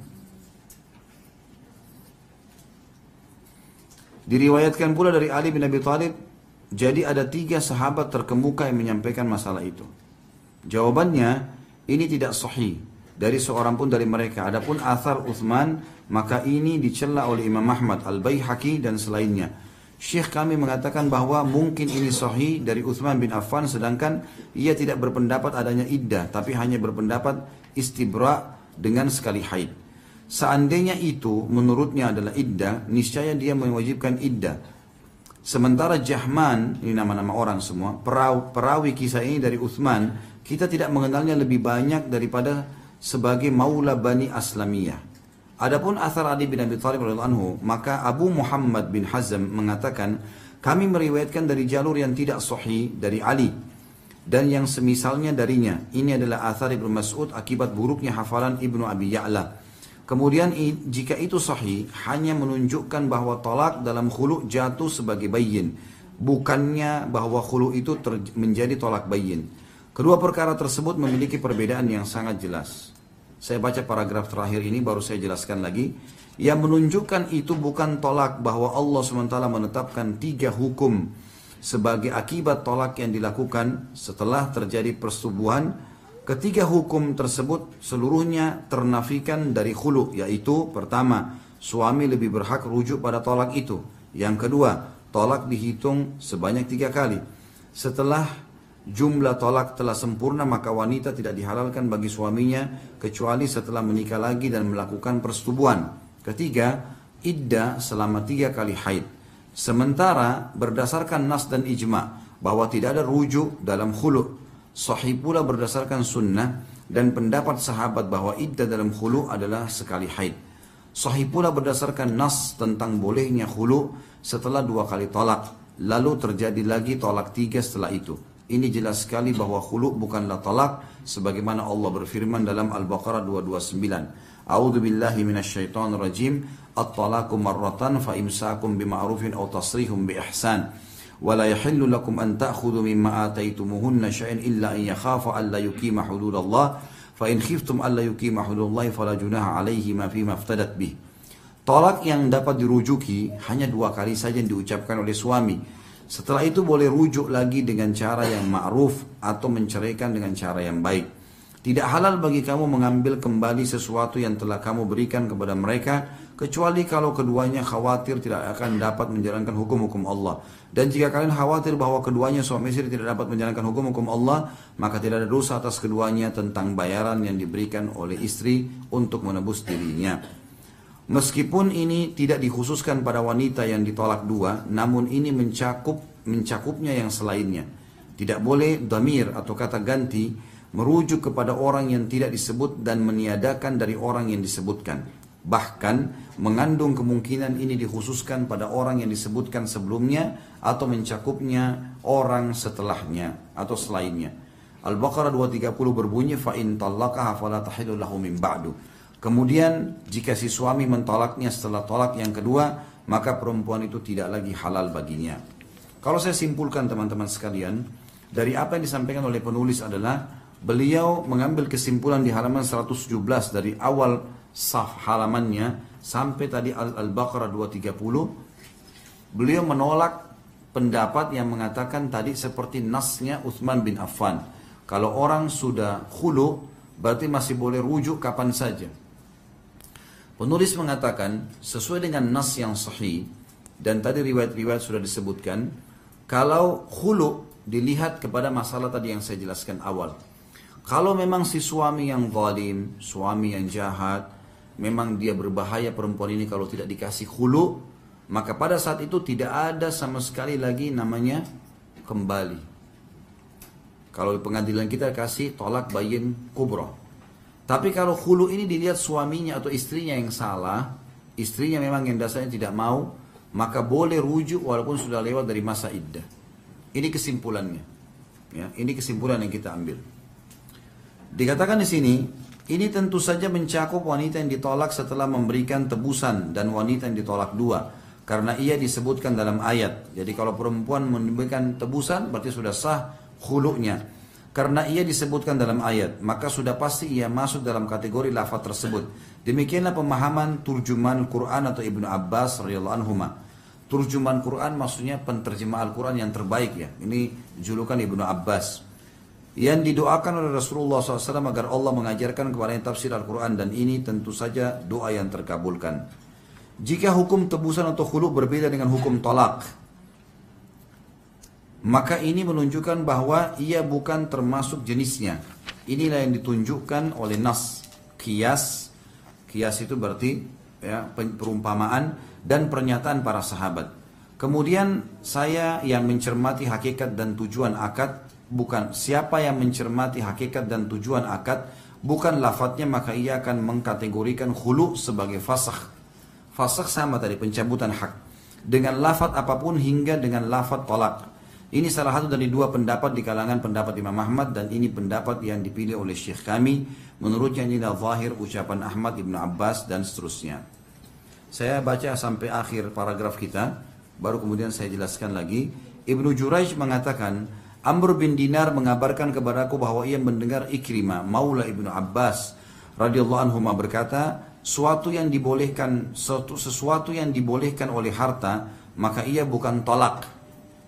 Diriwayatkan pula dari Ali bin Abi Thalib, jadi ada 3 sahabat terkemuka yang menyampaikan masalah itu. Jawabannya, ini tidak sahih dari seorang pun dari mereka. Adapun athar Uthman, maka ini dicela oleh Imam Ahmad, Al-Baihaqi dan selainnya. Syekh kami mengatakan bahwa mungkin ini sahih dari Uthman bin Affan, sedangkan ia tidak berpendapat adanya iddah, tapi hanya berpendapat istibra dengan sekali haid. Seandainya itu menurutnya adalah iddah, niscaya dia mewajibkan iddah. Sementara Jahman, ini nama-nama orang semua, perawi kisah ini dari Uthman, kita tidak mengenalnya lebih banyak daripada sebagai maula Bani Aslamiyah. Adapun athar Ali bin Abi Thalib radhiyallahu anhu, maka Abu Muhammad bin Hazm mengatakan, kami meriwayatkan dari jalur yang tidak sahih dari Ali dan yang semisalnya darinya. Ini adalah athar Ibnu Mas'ud akibat buruknya hafalan Ibnu Abi Ya'la. Kemudian jika itu sahih, hanya menunjukkan bahwa tolak dalam khulu jatuh sebagai bayyin, bukannya bahwa khulu itu menjadi tolak bayyin. Kedua perkara tersebut memiliki perbedaan yang sangat jelas. Saya baca paragraf terakhir ini, baru saya jelaskan lagi. Yang menunjukkan itu bukan tolak, bahwa Allah SWT menetapkan 3 hukum sebagai akibat tolak yang dilakukan setelah terjadi persetubuhan. Ketiga hukum tersebut seluruhnya ternafikan dari khulu, yaitu pertama, suami lebih berhak rujuk pada tolak itu. Yang kedua, tolak dihitung sebanyak 3 kali. Setelah jumlah tolak telah sempurna, maka wanita tidak dihalalkan bagi suaminya kecuali setelah menikah lagi dan melakukan persetubuhan. Ketiga, iddah selama 3 kali haid. Sementara berdasarkan nas dan ijma bahwa tidak ada rujuk dalam khulu. Sahih pula berdasarkan sunnah dan pendapat sahabat bahwa iddah dalam khulu adalah sekali haid. Sahih pula berdasarkan nas tentang bolehnya khulu setelah 2 kali tolak, lalu terjadi lagi tolak 3 setelah itu. Ini jelas sekali bahwa khulu bukanlah tolak, sebagaimana Allah berfirman dalam Al-Baqarah 229. A'udzu billahi minasyaitonir rajim. At-talaqu marratan fa imsakum bima'rufin aw tasrihum bi ihsan. ولا يحل لكم أن تأخذوا مما آتيتموهن شيئا إلا أن يخافوا ألا يقيم حدود الله فإن خفتم ألا يقيم حدود الله فلا جناح عليهما فيما افتدت به. Tolak yang dapat dirujuki hanya 2 kali saja yang diucapkan oleh suami. Setelah itu boleh rujuk lagi dengan cara yang ma'ruf atau menceraikan dengan cara yang baik. Tidak halal bagi kamu mengambil kembali sesuatu yang telah kamu berikan kepada mereka, kecuali kalau keduanya khawatir tidak akan dapat menjalankan hukum-hukum Allah. Dan jika kalian khawatir bahwa keduanya suami istri tidak dapat menjalankan hukum-hukum Allah, maka tidak ada dosa atas keduanya tentang bayaran yang diberikan oleh istri untuk menebus dirinya. Meskipun ini tidak dikhususkan pada wanita yang ditolak 2, namun ini mencakupnya yang selainnya. Tidak boleh dhamir atau kata ganti merujuk kepada orang yang tidak disebut dan meniadakan dari orang yang disebutkan. Bahkan mengandung kemungkinan ini dikhususkan pada orang yang disebutkan sebelumnya atau mencakupnya orang setelahnya atau selainnya. Al-Baqarah 230 berbunyi fa in talaqaha fala tahillu lahu min ba'du. Kemudian jika si suami mentolaknya setelah tolak yang kedua, maka perempuan itu tidak lagi halal baginya. Kalau saya simpulkan teman-teman sekalian, dari apa yang disampaikan oleh penulis adalah beliau mengambil kesimpulan di halaman 117 dari awal saf halamannya sampai tadi Al-Baqarah 230. Beliau menolak pendapat yang mengatakan tadi seperti nasnya Uthman bin Affan. Kalau orang sudah khulu berarti masih boleh rujuk kapan saja. Penulis mengatakan sesuai dengan nas yang sahih dan tadi riwayat-riwayat sudah disebutkan, kalau khulu dilihat kepada masalah tadi yang saya jelaskan awal. Kalau memang si suami yang zalim, suami yang jahat, memang dia berbahaya perempuan ini kalau tidak dikasih khulu, maka pada saat itu tidak ada sama sekali lagi namanya kembali. Kalau di pengadilan kita kasih tolak bayin kubro. Tapi kalau khulu ini dilihat suaminya atau istrinya yang salah, istrinya memang yang dasarnya tidak mau, maka boleh rujuk walaupun sudah lewat dari masa iddah. Ini kesimpulannya. Ya, ini kesimpulan yang kita ambil. Dikatakan di sini, ini tentu saja mencakup wanita yang ditolak setelah memberikan tebusan dan wanita yang ditolak dua. Karena ia disebutkan dalam ayat. Jadi kalau perempuan memberikan tebusan berarti sudah sah khulu'nya. Karena ia disebutkan dalam ayat, maka sudah pasti ia masuk dalam kategori lafaz tersebut. Demikianlah pemahaman turjuman Quran atau Ibnu Abbas radhiyallahu anhuma. Turjuman Quran maksudnya penterjemah Al-Quran yang terbaik ya. Ini julukan Ibnu Abbas. Yang didoakan oleh Rasulullah SAW agar Allah mengajarkan kepadanya tafsir Al-Quran. Dan ini tentu saja doa yang terkabulkan. Jika hukum tebusan atau khulu berbeda dengan hukum talak, maka ini menunjukkan bahwa ia bukan termasuk jenisnya. Inilah yang ditunjukkan oleh nas, qiyas. Qiyas itu berarti ya, perumpamaan dan pernyataan para sahabat. Kemudian saya yang mencermati hakikat dan tujuan akad, bukan siapa yang mencermati hakikat dan tujuan akad, bukan lafadznya, maka ia akan mengkategorikan khulu sebagai fasakh. Fasakh sama tadi, pencabutan hak. Dengan lafadz apapun hingga dengan lafadz tolak. Ini salah satu dari dua pendapat di kalangan pendapat Imam Ahmad, dan ini pendapat yang dipilih oleh syekh kami. Menurutnya ini adalah zahir ucapan Ahmad, Ibnu Abbas dan seterusnya. Saya baca sampai akhir paragraf kita, baru kemudian saya jelaskan lagi. Ibnu Jurayj mengatakan, Amr bin Dinar mengabarkan kepadaku bahwa ia mendengar Ikrimah, maula Ibnu Abbas radhiyallahu anhu berkata, sesuatu yang dibolehkan oleh harta, maka ia bukan tolak.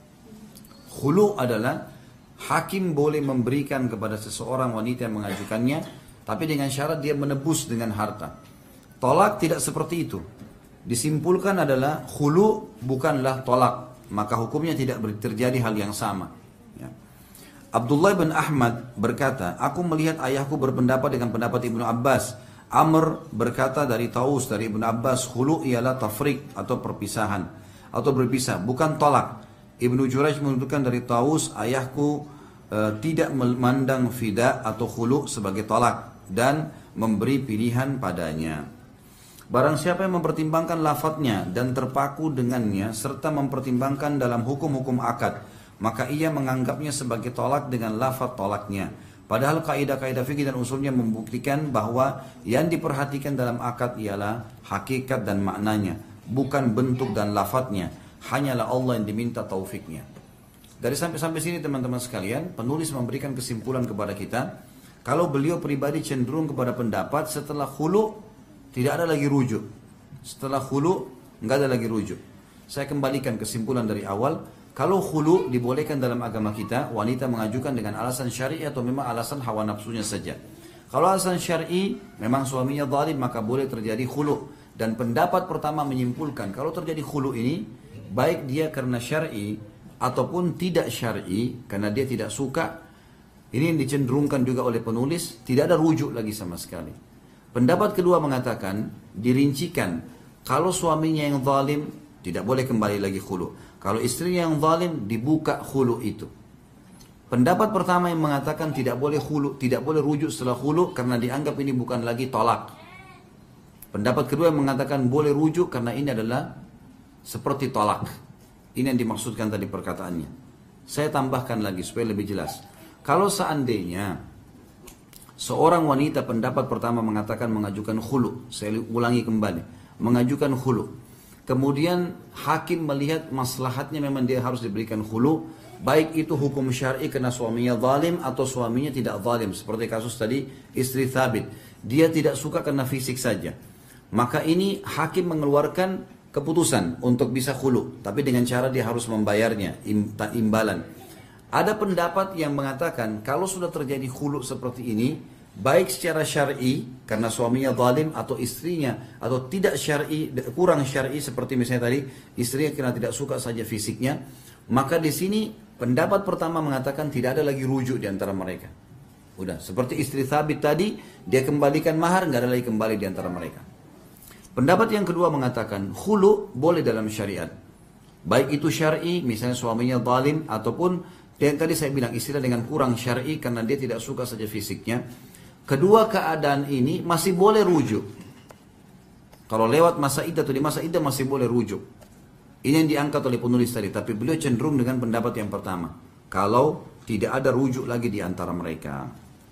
Khulu adalah hakim boleh memberikan kepada seseorang wanita yang mengajukannya, tapi dengan syarat dia menebus dengan harta. Tolak tidak seperti itu. Disimpulkan adalah khulu bukanlah tolak, maka hukumnya tidak terjadi hal yang sama. Ya. Abdullah bin Ahmad berkata, aku melihat ayahku berpendapat dengan pendapat Ibnu Abbas. Amr berkata dari Taus dari Ibnu Abbas, khulu ialah tafriq atau perpisahan atau berpisah, bukan tolak. Ibnu Jurayj menunjukkan dari Taus, ayahku tidak memandang fida atau khulu sebagai tolak dan memberi pilihan padanya. Barang siapa yang mempertimbangkan lafadznya dan terpaku dengannya serta mempertimbangkan dalam hukum-hukum akad, maka ia menganggapnya sebagai tolak dengan lafadz tolaknya. Padahal kaidah-kaidah fikih dan usulnya membuktikan bahwa yang diperhatikan dalam akad ialah hakikat dan maknanya, bukan bentuk dan lafadznya. Hanyalah Allah yang diminta taufiknya. Dari sampai sini teman-teman sekalian, penulis memberikan kesimpulan kepada kita, kalau beliau pribadi cenderung kepada pendapat setelah khulu tidak ada lagi rujuk. Setelah khulu nggak ada lagi rujuk. Saya kembalikan kesimpulan dari awal. Kalau khulu dibolehkan dalam agama kita, wanita mengajukan dengan alasan syar'i atau memang alasan hawa nafsunya saja. Kalau alasan syar'i, memang suaminya zalim, maka boleh terjadi khulu. Dan pendapat pertama menyimpulkan kalau terjadi khulu ini, baik dia karena syar'i ataupun tidak syar'i, karena dia tidak suka, ini yang dicenderungkan juga oleh penulis, tidak ada rujuk lagi sama sekali. Pendapat kedua mengatakan, dirincikan, kalau suaminya yang zalim, tidak boleh kembali lagi khulu. Kalau istrinya yang zalim, dibuka khulu itu. Pendapat pertama yang mengatakan tidak boleh khulu, tidak boleh rujuk setelah khulu karena dianggap ini bukan lagi tolak. Pendapat kedua yang mengatakan boleh rujuk karena ini adalah seperti tolak. Ini yang dimaksudkan tadi perkataannya. Saya tambahkan lagi supaya lebih jelas. Kalau seandainya seorang wanita pendapat pertama mengatakan mengajukan khulu, saya ulangi kembali, mengajukan khulu. Kemudian hakim melihat maslahatnya memang dia harus diberikan khulu, baik itu hukum syar'i karena suaminya zalim atau suaminya tidak zalim, seperti kasus tadi istri Thabit, dia tidak suka karena fisik saja. Maka ini hakim mengeluarkan keputusan untuk bisa khulu, tapi dengan cara dia harus membayarnya imbalan. Ada pendapat yang mengatakan kalau sudah terjadi khulu seperti ini, baik secara syar'i karena suaminya zalim atau istrinya atau tidak syar'i, kurang syar'i seperti misalnya tadi istrinya karena tidak suka saja fisiknya, maka di sini pendapat pertama mengatakan tidak ada lagi rujuk di antara mereka. Udah seperti istri Thabit tadi, dia kembalikan mahar, nggak ada lagi kembali di antara mereka. Pendapat yang kedua mengatakan khulu boleh dalam syariat, baik itu syar'i misalnya suaminya zalim ataupun Dan tadi saya bilang istilah dengan kurang syar'i karena dia tidak suka saja fisiknya. Kedua keadaan ini masih boleh rujuk. Kalau lewat masa iddah atau di masa iddah masih boleh rujuk. Ini yang diangkat oleh penulis tadi, tapi beliau cenderung dengan pendapat yang pertama. Kalau tidak ada rujuk lagi di antara mereka.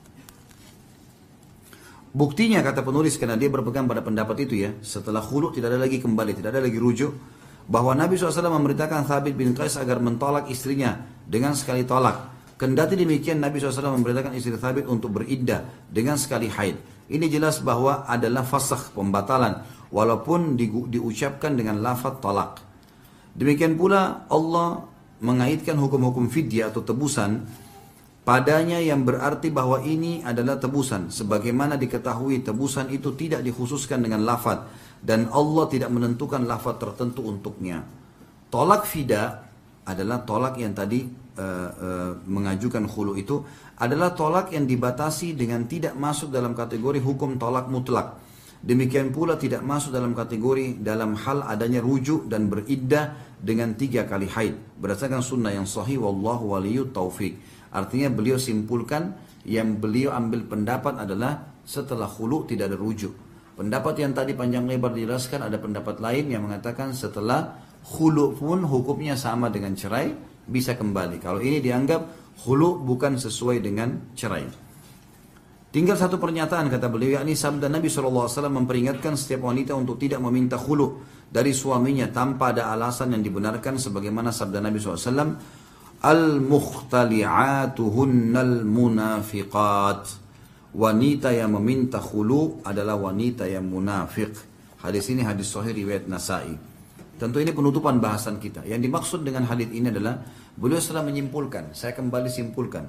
Buktinya kata penulis, karena dia berpegang pada pendapat itu ya, setelah khulu tidak ada lagi kembali, tidak ada lagi rujuk, bahwa Nabi SAW memerintahkan Thabit bin Qais agar mentolak istrinya dengan sekali tolak. Kendati demikian Nabi SAW memerintahkan istri Thabit untuk beriddah dengan sekali haid. Ini jelas bahwa adalah fasakh, pembatalan, walaupun diucapkan dengan lafaz tolak. Demikian pula Allah mengaitkan hukum-hukum fidyah atau tebusan padanya yang berarti bahwa ini adalah tebusan. Sebagaimana diketahui tebusan itu tidak dikhususkan dengan lafaz dan Allah tidak menentukan lafaz tertentu untuknya. Tolak fida adalah tolak yang tadi mengajukan khulu itu adalah tolak yang dibatasi dengan tidak masuk dalam kategori hukum tolak mutlak. Demikian pula tidak masuk dalam kategori dalam hal adanya rujuk dan beriddah dengan 3 kali haid berdasarkan sunnah yang sahih, wallahu waliyut taufik. Artinya beliau simpulkan yang beliau ambil pendapat adalah setelah khulu tidak ada rujuk. Pendapat yang tadi panjang lebar dijelaskan, ada pendapat lain yang mengatakan setelah khulu pun hukumnya sama dengan cerai, bisa kembali. Kalau ini dianggap khulu bukan sesuai dengan cerai. Tinggal satu pernyataan kata beliau, yakni sabda Nabi SAW memperingatkan setiap wanita untuk tidak meminta khulu dari suaminya tanpa ada alasan yang dibenarkan, sebagaimana sabda Nabi SAW, al-mukhtali'atuhunnal munafiqat. Wanita yang meminta khulu adalah wanita yang munafik. Hadis ini hadis sahih riwayat Nasa'i. Tentu ini penutupan bahasan kita. Yang dimaksud dengan hadis ini adalah beliau setelah menyimpulkan, saya kembali simpulkan.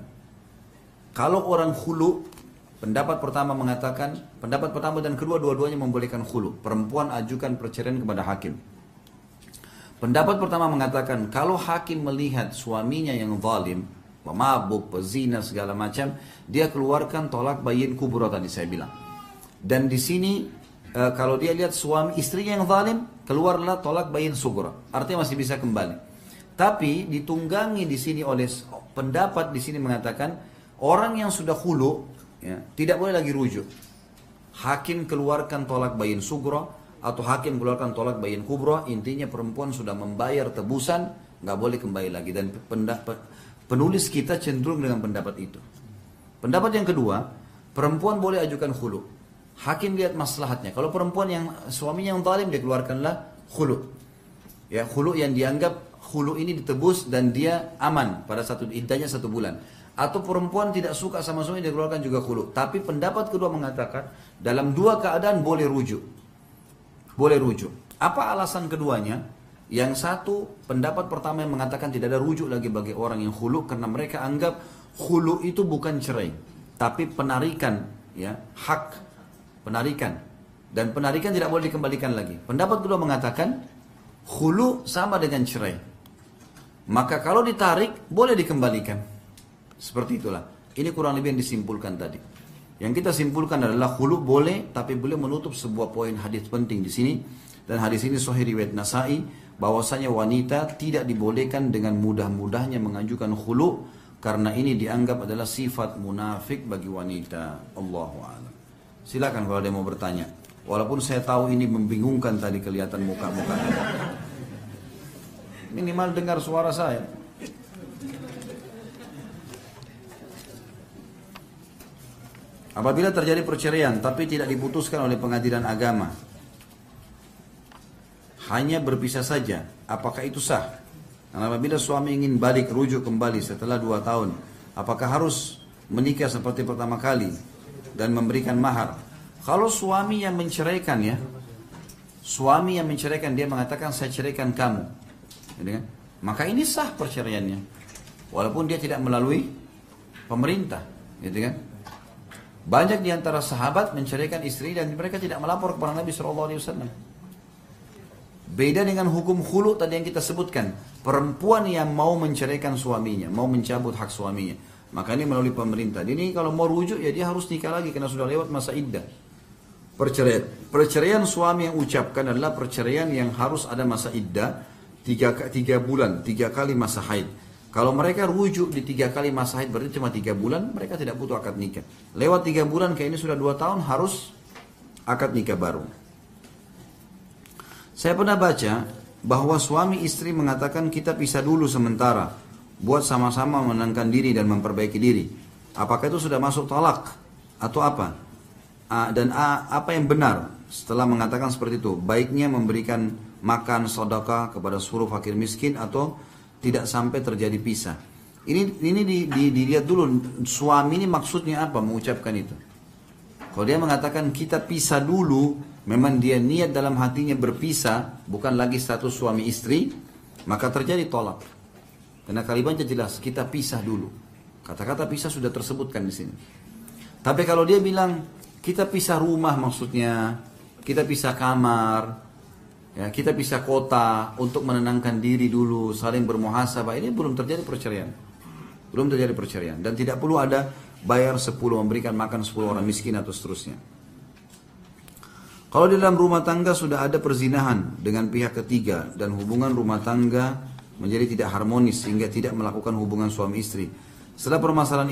Kalau orang khulu, pendapat pertama mengatakan, pendapat pertama dan kedua dua-duanya membolehkan khulu. Perempuan ajukan perceraian kepada hakim. Pendapat pertama mengatakan kalau hakim melihat suaminya yang zalim, pemabuk, pezina segala macam, dia keluarkan tolak bayin kubra tadi saya bilang. Dan di sini kalau dia lihat suami istrinya yang zalim, keluarlah tolak bayin sugra. Artinya masih bisa kembali. Tapi ditunggangi di sini oleh pendapat di sini mengatakan orang yang sudah khulu ya, tidak boleh lagi rujuk. Hakim keluarkan tolak bayin sugra atau hakim keluarkan tolak bayin kubra, intinya perempuan sudah membayar tebusan, nggak boleh kembali lagi. Dan penulis kita cenderung dengan pendapat itu. Pendapat yang kedua, perempuan boleh ajukan khulu. Hakim lihat maslahatnya. Kalau perempuan yang suaminya yang zalim, dia keluarkanlah khulu. Ya, khulu yang dianggap khulu ini ditebus dan dia aman pada iddahnya 1 bulan. Atau perempuan tidak suka sama suami, dia keluarkan juga khulu. Tapi pendapat kedua mengatakan dalam 2 keadaan boleh rujuk. Boleh rujuk. Apa alasan keduanya? Yang satu, pendapat pertama yang mengatakan tidak ada rujuk lagi bagi orang yang khulu karena mereka anggap khulu itu bukan cerai, tapi penarikan, ya, hak penarikan. Dan penarikan tidak boleh dikembalikan lagi. Pendapat kedua mengatakan khulu sama dengan cerai. Maka kalau ditarik boleh dikembalikan. Seperti itulah. Ini kurang lebih yang disimpulkan tadi. Yang kita simpulkan adalah khulu boleh, tapi beliau menutup sebuah poin hadis penting di sini. Dan hadis ini sahih riwayat Nasa'i, bahwasanya wanita tidak dibolehkan dengan mudah-mudahnya mengajukan khulu karena ini dianggap adalah sifat munafik bagi wanita. Allahu a'lam. Silakan kalau ada yang mau bertanya. Walaupun saya tahu ini membingungkan tadi kelihatan muka-muka. Minimal dengar suara saya. Apabila terjadi perceraian tapi tidak diputuskan oleh pengadilan agama, hanya berpisah saja, apakah itu sah? Dan apabila suami ingin balik rujuk kembali setelah 2 tahun, apakah harus menikah seperti pertama kali dan memberikan mahar? Kalau suami yang menceraikan ya, suami yang menceraikan dia mengatakan saya ceraikan kamu, gitu kan? Maka ini sah perceraiannya, walaupun dia tidak melalui pemerintah, gitu kan? Banyak di antara sahabat menceraikan istri dan mereka tidak melapor kepada Nabi SAW. Beda dengan hukum khulu tadi yang kita sebutkan. Perempuan yang mau menceraikan suaminya, mau mencabut hak suaminya, maka ini melalui pemerintah. Ini kalau mau rujuk ya dia harus nikah lagi karena sudah lewat masa iddah. Perceraian suami yang ucapkan adalah perceraian yang harus ada masa iddah 3 bulan, 3 kali masa haid. Kalau mereka rujuk di 3 kali masa haid berarti cuma 3 bulan, mereka tidak butuh akad nikah. Lewat 3 bulan kayak ini sudah 2 tahun harus akad nikah baru. Saya pernah baca bahwa suami istri mengatakan kita pisah dulu sementara buat sama-sama menenangkan diri dan memperbaiki diri. Apakah itu sudah masuk talak atau apa? Dan apa yang benar setelah mengatakan seperti itu? Baiknya memberikan makan sedekah kepada seluruh fakir miskin atau tidak sampai terjadi pisah. Ini dilihat dulu suami ini maksudnya apa mengucapkan itu. Kalau dia mengatakan kita pisah dulu, memang dia niat dalam hatinya berpisah, bukan lagi status suami istri, maka terjadi tolak. Karena kalimatnya jelas, kita pisah dulu. Kata-kata pisah sudah tersebutkan di sini. Tapi kalau dia bilang kita pisah rumah maksudnya, kita pisah kamar, ya, kita pisah kota untuk menenangkan diri dulu, saling bermuhasabah. Ini belum terjadi perceraian. Belum terjadi perceraian. Dan tidak perlu ada bayar 10, memberikan makan 10 orang miskin atau seterusnya. Kalau di dalam rumah tangga sudah ada perzinahan dengan pihak ketiga dan hubungan rumah tangga menjadi tidak harmonis sehingga tidak melakukan hubungan suami istri. Setelah permasalahan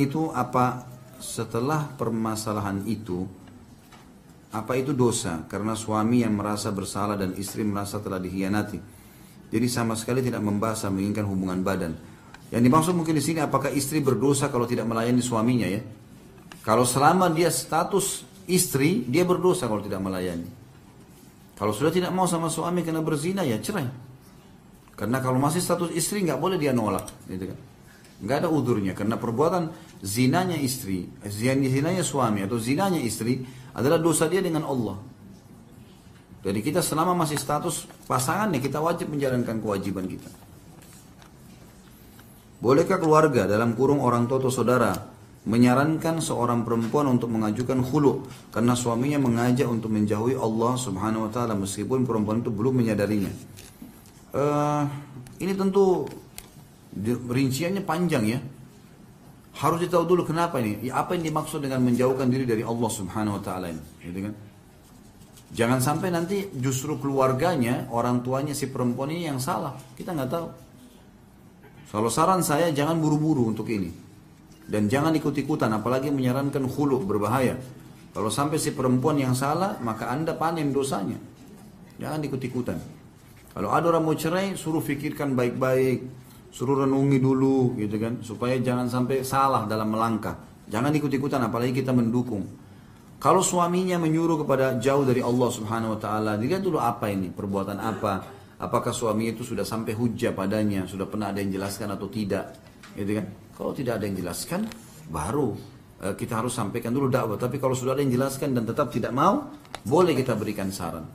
itu, apa itu dosa? Karena suami yang merasa bersalah dan istri merasa telah dikhianati. Jadi sama sekali tidak membahas menginginkan hubungan badan. Yang dimaksud mungkin di sini apakah istri berdosa kalau tidak melayani suaminya ya? Kalau selama dia status istri, dia berdosa kalau tidak melayani. Kalau sudah tidak mau sama suami karena berzina ya cerai. Karena kalau masih status istri nggak boleh dia nolak, gitu kan? Nggak ada udurnya karena perbuatan zinanya istri, zinanya suami atau zinanya istri adalah dosa dia dengan Allah. Jadi kita selama masih status pasangannya kita wajib menjalankan kewajiban kita. Bolehkah keluarga dalam kurung orang tua atau saudara menyarankan seorang perempuan untuk mengajukan khulu karena suaminya mengajak untuk menjauhi Allah Subhanahu wa taala meskipun perempuan itu belum menyadarinya? Ini tentu rinciannya panjang ya. Harus ditahu dulu kenapa ini. Apa yang dimaksud dengan menjauhkan diri dari Allah Subhanahu wa taala ini, gitu kan? Jangan sampai nanti justru keluarganya, orang tuanya si perempuan ini yang salah. Kita nggak tahu. Kalau saran saya jangan buru-buru untuk ini. Dan jangan ikut-ikutan apalagi menyarankan khulu, berbahaya. Kalau sampai si perempuan yang salah, maka Anda panen dosanya. Jangan ikut-ikutan. Kalau ada orang mau cerai, suruh fikirkan baik-baik, suruh renungi dulu, gitu kan, supaya jangan sampai salah dalam melangkah. Jangan ikut-ikutan, apalagi kita mendukung. Kalau suaminya menyuruh kepada jauh dari Allah Subhanahu Wa Taala, dilihat dulu apa ini, perbuatan apa, apakah suami itu sudah sampai hujjah padanya, sudah pernah ada yang jelaskan atau tidak, gitu kan? Kalau tidak ada yang jelaskan, baru kita harus sampaikan dulu dakwah. Tapi kalau sudah ada yang jelaskan dan tetap tidak mau, boleh kita berikan saran.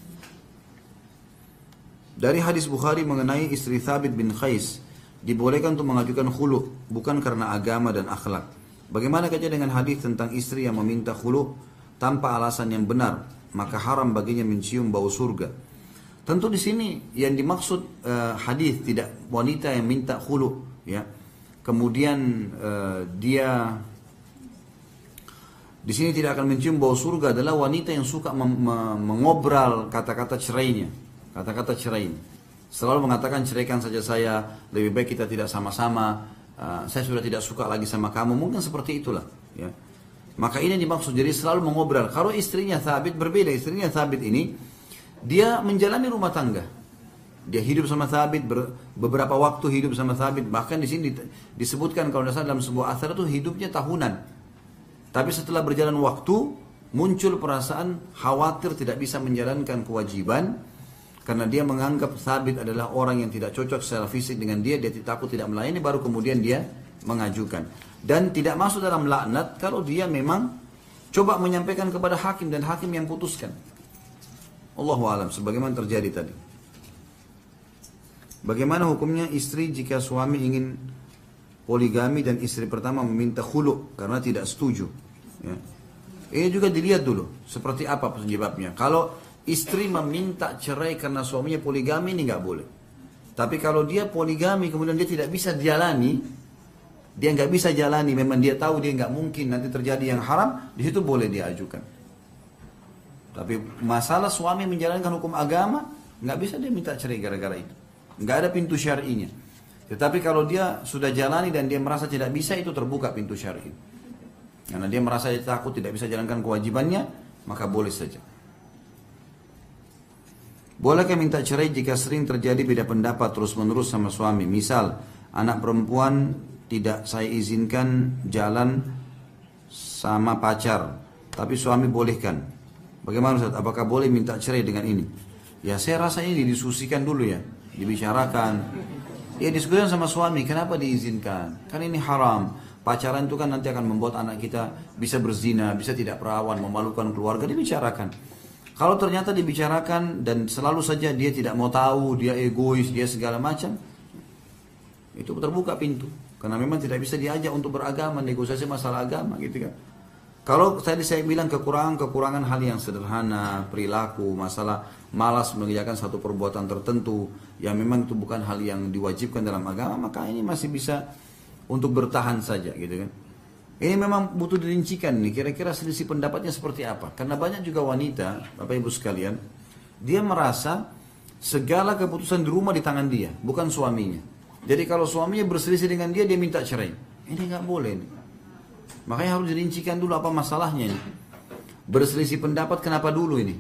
Dari hadis Bukhari mengenai istri Thabit bin Qais, dibolehkan untuk mengajukan khulu, bukan karena agama dan akhlak. Bagaimana kaca dengan hadis tentang istri yang meminta khulu tanpa alasan yang benar, maka haram baginya mencium bau surga. Tentu di sini yang dimaksud hadis tidak wanita yang minta khulu, ya. Kemudian dia di sini tidak akan mencium bau surga adalah wanita yang suka mengobral kata-kata cerainya. Kata-kata cerai. Selalu mengatakan ceraikan saja saya, lebih baik kita tidak sama-sama, saya sudah tidak suka lagi sama kamu, mungkin seperti itulah. Ya. Maka ini dimaksud, jadi selalu mengobral. Kalau istrinya Thabit berbeda, istrinya Thabit ini, dia menjalani rumah tangga. Dia hidup sama Thabit, beberapa waktu hidup sama Thabit, bahkan di sini disebutkan kalau tidak salah dalam sebuah athar itu hidupnya tahunan. Tapi setelah berjalan waktu, muncul perasaan khawatir tidak bisa menjalankan kewajiban, karena dia menganggap Thabit adalah orang yang tidak cocok secara fisik dengan dia takut tidak melayani, baru kemudian dia mengajukan. Dan tidak masuk dalam laknat kalau dia memang coba menyampaikan kepada hakim dan hakim yang putuskan. Allahu a'lam, sebagaimana terjadi tadi. Bagaimana hukumnya istri jika suami ingin poligami dan istri pertama meminta khulu karena tidak setuju? Ya. Ini juga dilihat dulu seperti apa penyebabnya. Kalau istri meminta cerai karena suaminya poligami, ini nggak boleh. Tapi kalau dia poligami kemudian dia tidak bisa jalani, memang dia tahu dia nggak mungkin nanti terjadi yang haram, di situ boleh dia ajukan. Tapi masalah suami menjalankan hukum agama, nggak bisa dia minta cerai gara-gara itu. Nggak ada pintu syar'inya. Tetapi kalau dia sudah jalani dan dia merasa tidak bisa, itu terbuka pintu syar'i. Karena dia merasa dia takut tidak bisa jalankan kewajibannya, maka boleh saja. Bolehkah minta cerai jika sering terjadi beda pendapat terus-menerus sama suami? Misal, anak perempuan tidak saya izinkan jalan sama pacar, tapi suami bolehkan. Bagaimana Ustaz? Apakah boleh minta cerai dengan ini? Ya saya rasa ini didiskusikan dulu ya, dibicarakan. Ya diskusikan sama suami, kenapa diizinkan? Kan ini haram. Pacaran itu kan nanti akan membuat anak kita bisa berzina, bisa tidak perawan, memalukan keluarga, dibicarakan. Kalau ternyata dibicarakan dan selalu saja dia tidak mau tahu, dia egois, dia segala macam, itu terbuka pintu. Karena memang tidak bisa diajak untuk beragama, negosiasi masalah agama gitu kan. Kalau tadi saya bilang kekurangan hal yang sederhana, perilaku, masalah malas mengerjakan satu perbuatan tertentu, yang memang itu bukan hal yang diwajibkan dalam agama, maka ini masih bisa untuk bertahan saja gitu kan. Ini memang butuh dirincikan nih, kira-kira selisih pendapatnya seperti apa. Karena banyak juga wanita, Bapak Ibu sekalian, dia merasa segala keputusan di rumah di tangan dia, bukan suaminya. Jadi kalau suaminya berselisih dengan dia minta cerai. Ini nggak boleh nih. Makanya harus dirincikan dulu apa masalahnya nih. Berselisih pendapat kenapa dulu ini?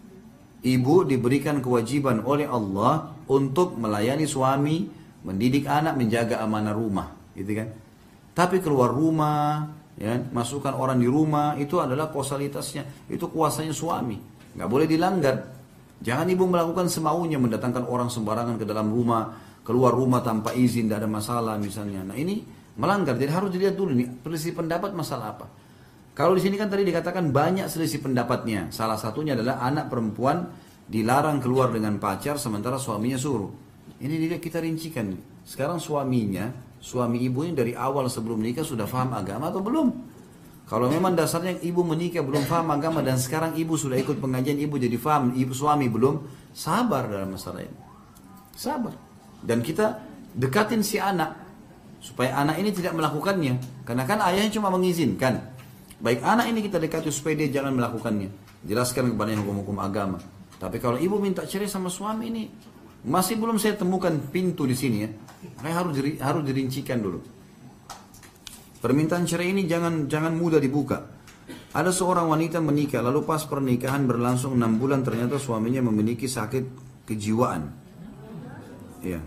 Ibu diberikan kewajiban oleh Allah untuk melayani suami, mendidik anak, menjaga amanah rumah, gitu kan? Tapi keluar rumah, ya, masukkan orang di rumah, itu adalah kausalitasnya, itu kuasanya suami, nggak boleh dilanggar. Jangan ibu melakukan semaunya, mendatangkan orang sembarangan ke dalam rumah, keluar rumah tanpa izin, tidak ada masalah misalnya. Nah ini melanggar, jadi harus dilihat dulu nih, selisih pendapat masalah apa. Kalau di sini kan tadi dikatakan banyak selisih pendapatnya, salah satunya adalah anak perempuan dilarang keluar dengan pacar sementara suaminya suruh. Ini kita rincikan. Sekarang suami ibu ini dari awal sebelum menikah sudah paham agama atau belum? Kalau memang dasarnya ibu menikah belum paham agama dan sekarang ibu sudah ikut pengajian, ibu jadi paham, ibu suami belum, sabar dalam masalah ini. Sabar. Dan kita dekatin si anak supaya anak ini tidak melakukannya. Karena kan ayahnya cuma mengizinkan. Baik anak ini kita dekati supaya dia jangan melakukannya. Jelaskan kepada hukum-hukum agama. Tapi kalau ibu minta cerai sama suami ini, masih belum saya temukan pintu di sini ya. Makanya harus dirincikan dulu. Permintaan cerai ini jangan mudah dibuka. Ada seorang wanita menikah, lalu pas pernikahan berlangsung 6 bulan ternyata suaminya memiliki sakit kejiwaan. Ya.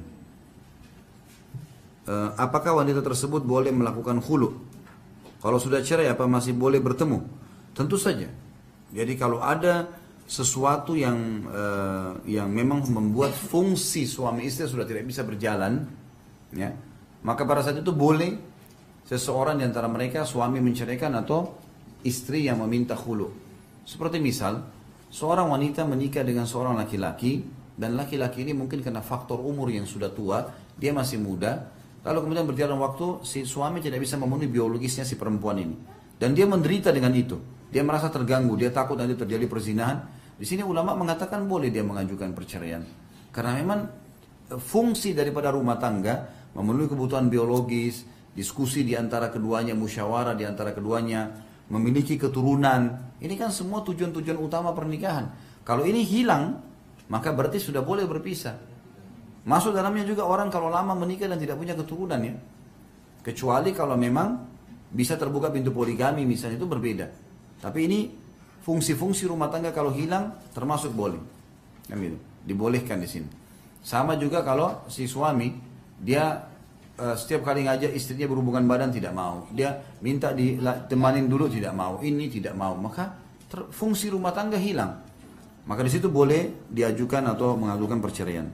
Apakah wanita tersebut boleh melakukan khulu? Kalau sudah cerai apa masih boleh bertemu? Tentu saja. Jadi kalau ada sesuatu yang memang membuat fungsi suami istri sudah tidak bisa berjalan, ya, maka pada saat itu boleh seseorang di antara mereka suami menceraikan atau istri yang meminta khulu. Seperti misal seorang wanita menikah dengan seorang laki-laki dan laki-laki ini mungkin karena faktor umur yang sudah tua, dia masih muda, lalu kemudian berjalan waktu si suami tidak bisa memenuhi biologisnya si perempuan ini dan dia menderita dengan itu. Dia merasa terganggu, dia takut nanti terjadi perzinahan. Di sini ulama mengatakan boleh dia mengajukan perceraian. Karena memang fungsi daripada rumah tangga memenuhi kebutuhan biologis, diskusi di antara keduanya, musyawarah di antara keduanya, memiliki keturunan. Ini kan semua tujuan-tujuan utama pernikahan. Kalau ini hilang, maka berarti sudah boleh berpisah. Masuk dalamnya juga orang kalau lama menikah dan tidak punya keturunan ya. Kecuali kalau memang bisa terbuka pintu poligami misalnya, itu berbeda. Tapi ini fungsi-fungsi rumah tangga kalau hilang termasuk boleh. Kan gitu. Dibolehkan di sini. Sama juga kalau si suami dia setiap kali ngajak istrinya berhubungan badan tidak mau. Dia minta ditemanin dulu tidak mau. Ini tidak mau. Maka fungsi rumah tangga hilang. Maka di situ boleh diajukan atau mengajukan perceraian.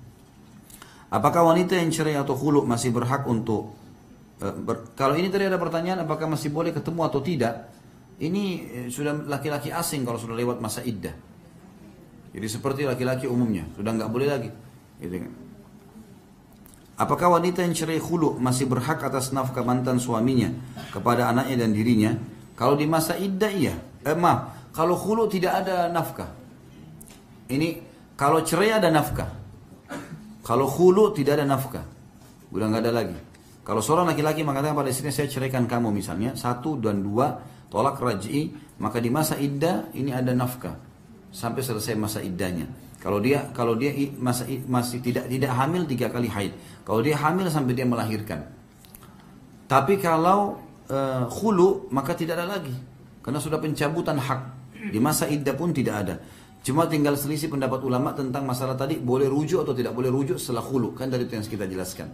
Apakah wanita yang cerai atau khulu masih berhak untuk kalau ini tadi ada pertanyaan apakah masih boleh ketemu atau tidak? Ini sudah laki-laki asing kalau sudah lewat masa iddah. Jadi seperti laki-laki umumnya, sudah nggak boleh lagi. Gitu kan. Apakah wanita yang cerai khulu masih berhak atas nafkah mantan suaminya kepada anaknya dan dirinya? Kalau di masa iddah iya. Kalau khulu tidak ada nafkah. Ini kalau cerai ada nafkah. Kalau khulu tidak ada nafkah. Udah nggak ada lagi. Kalau seorang laki-laki mengatakan pada istrinya saya ceraikan kamu misalnya 1 dan 2 tolak raj'i, maka di masa iddah ini ada nafkah. sampai selesai masa iddahnya. Kalau dia masih tidak hamil 3 kali haid. Kalau dia hamil sampai dia melahirkan. Tapi kalau khulu maka tidak ada lagi. Karena sudah pencabutan hak. Di masa iddah pun tidak ada. Cuma tinggal selisih pendapat ulama tentang masalah tadi boleh rujuk atau tidak boleh rujuk setelah khulu. Kan dari itu yang kita jelaskan.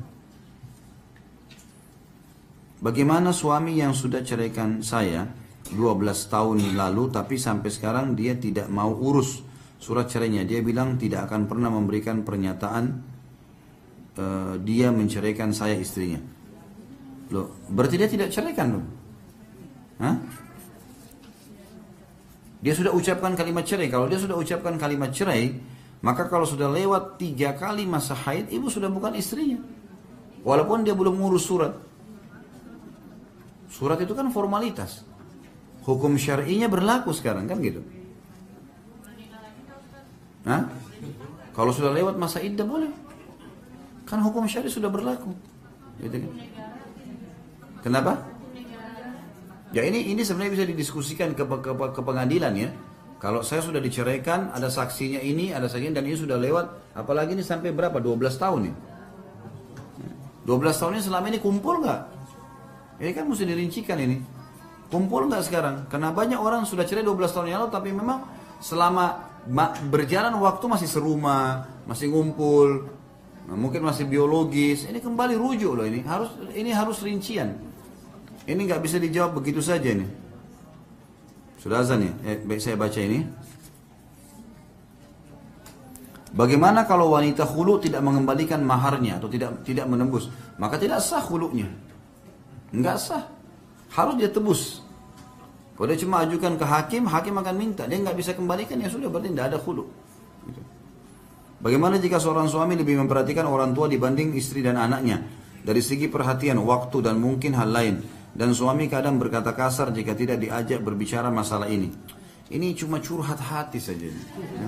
Bagaimana suami yang sudah ceraikan saya 12 tahun lalu tapi sampai sekarang dia tidak mau urus surat cerainya. Dia bilang tidak akan pernah memberikan pernyataan dia menceraikan saya istrinya. Loh, berarti dia tidak ceraikan dong? Hah? Dia sudah ucapkan kalimat cerai. Kalau dia sudah ucapkan kalimat cerai, maka kalau sudah lewat 3 kali masa haid, ibu sudah bukan istrinya. Walaupun dia belum ngurus surat. Surat itu kan formalitas. Hukum syar'inya berlaku sekarang kan gitu. Hah? Kalau sudah lewat masa iddah boleh. Kan hukum syar'i sudah berlaku. Gitu kan? Kenapa? Ya ini sebenarnya bisa didiskusikan ke pengadilan ya. Kalau saya sudah diceraikan, ada saksinya ini, ada saksinya dan ini sudah lewat, apalagi ini sampai berapa? 12 tahun nih. 12 tahun ini selama ini kumpul nggak? Ini kan mesti dirincikan ini. Kumpul nggak sekarang? Karena banyak orang sudah cerai 12 tahun yang lalu, tapi memang selama berjalan waktu masih serumah, masih ngumpul, nah, mungkin masih biologis. Ini kembali rujuk loh ini. Harus rincian. Ini nggak bisa dijawab begitu saja ini. Sudah azan ya? Baik saya baca ini. Bagaimana kalau wanita khulu tidak mengembalikan maharnya atau tidak menembus? Maka tidak sah khulunya. Enggak sah. Harus dia tebus. Kalau dia cuma ajukan ke hakim akan minta. Dia nggak bisa kembalikan, ya sudah berarti tidak ada khulu. Gitu. Bagaimana jika seorang suami lebih memperhatikan orang tua dibanding istri dan anaknya? Dari segi perhatian, waktu dan mungkin hal lain. Dan suami kadang berkata kasar jika tidak diajak berbicara masalah ini. Ini cuma curhat hati saja. Ya.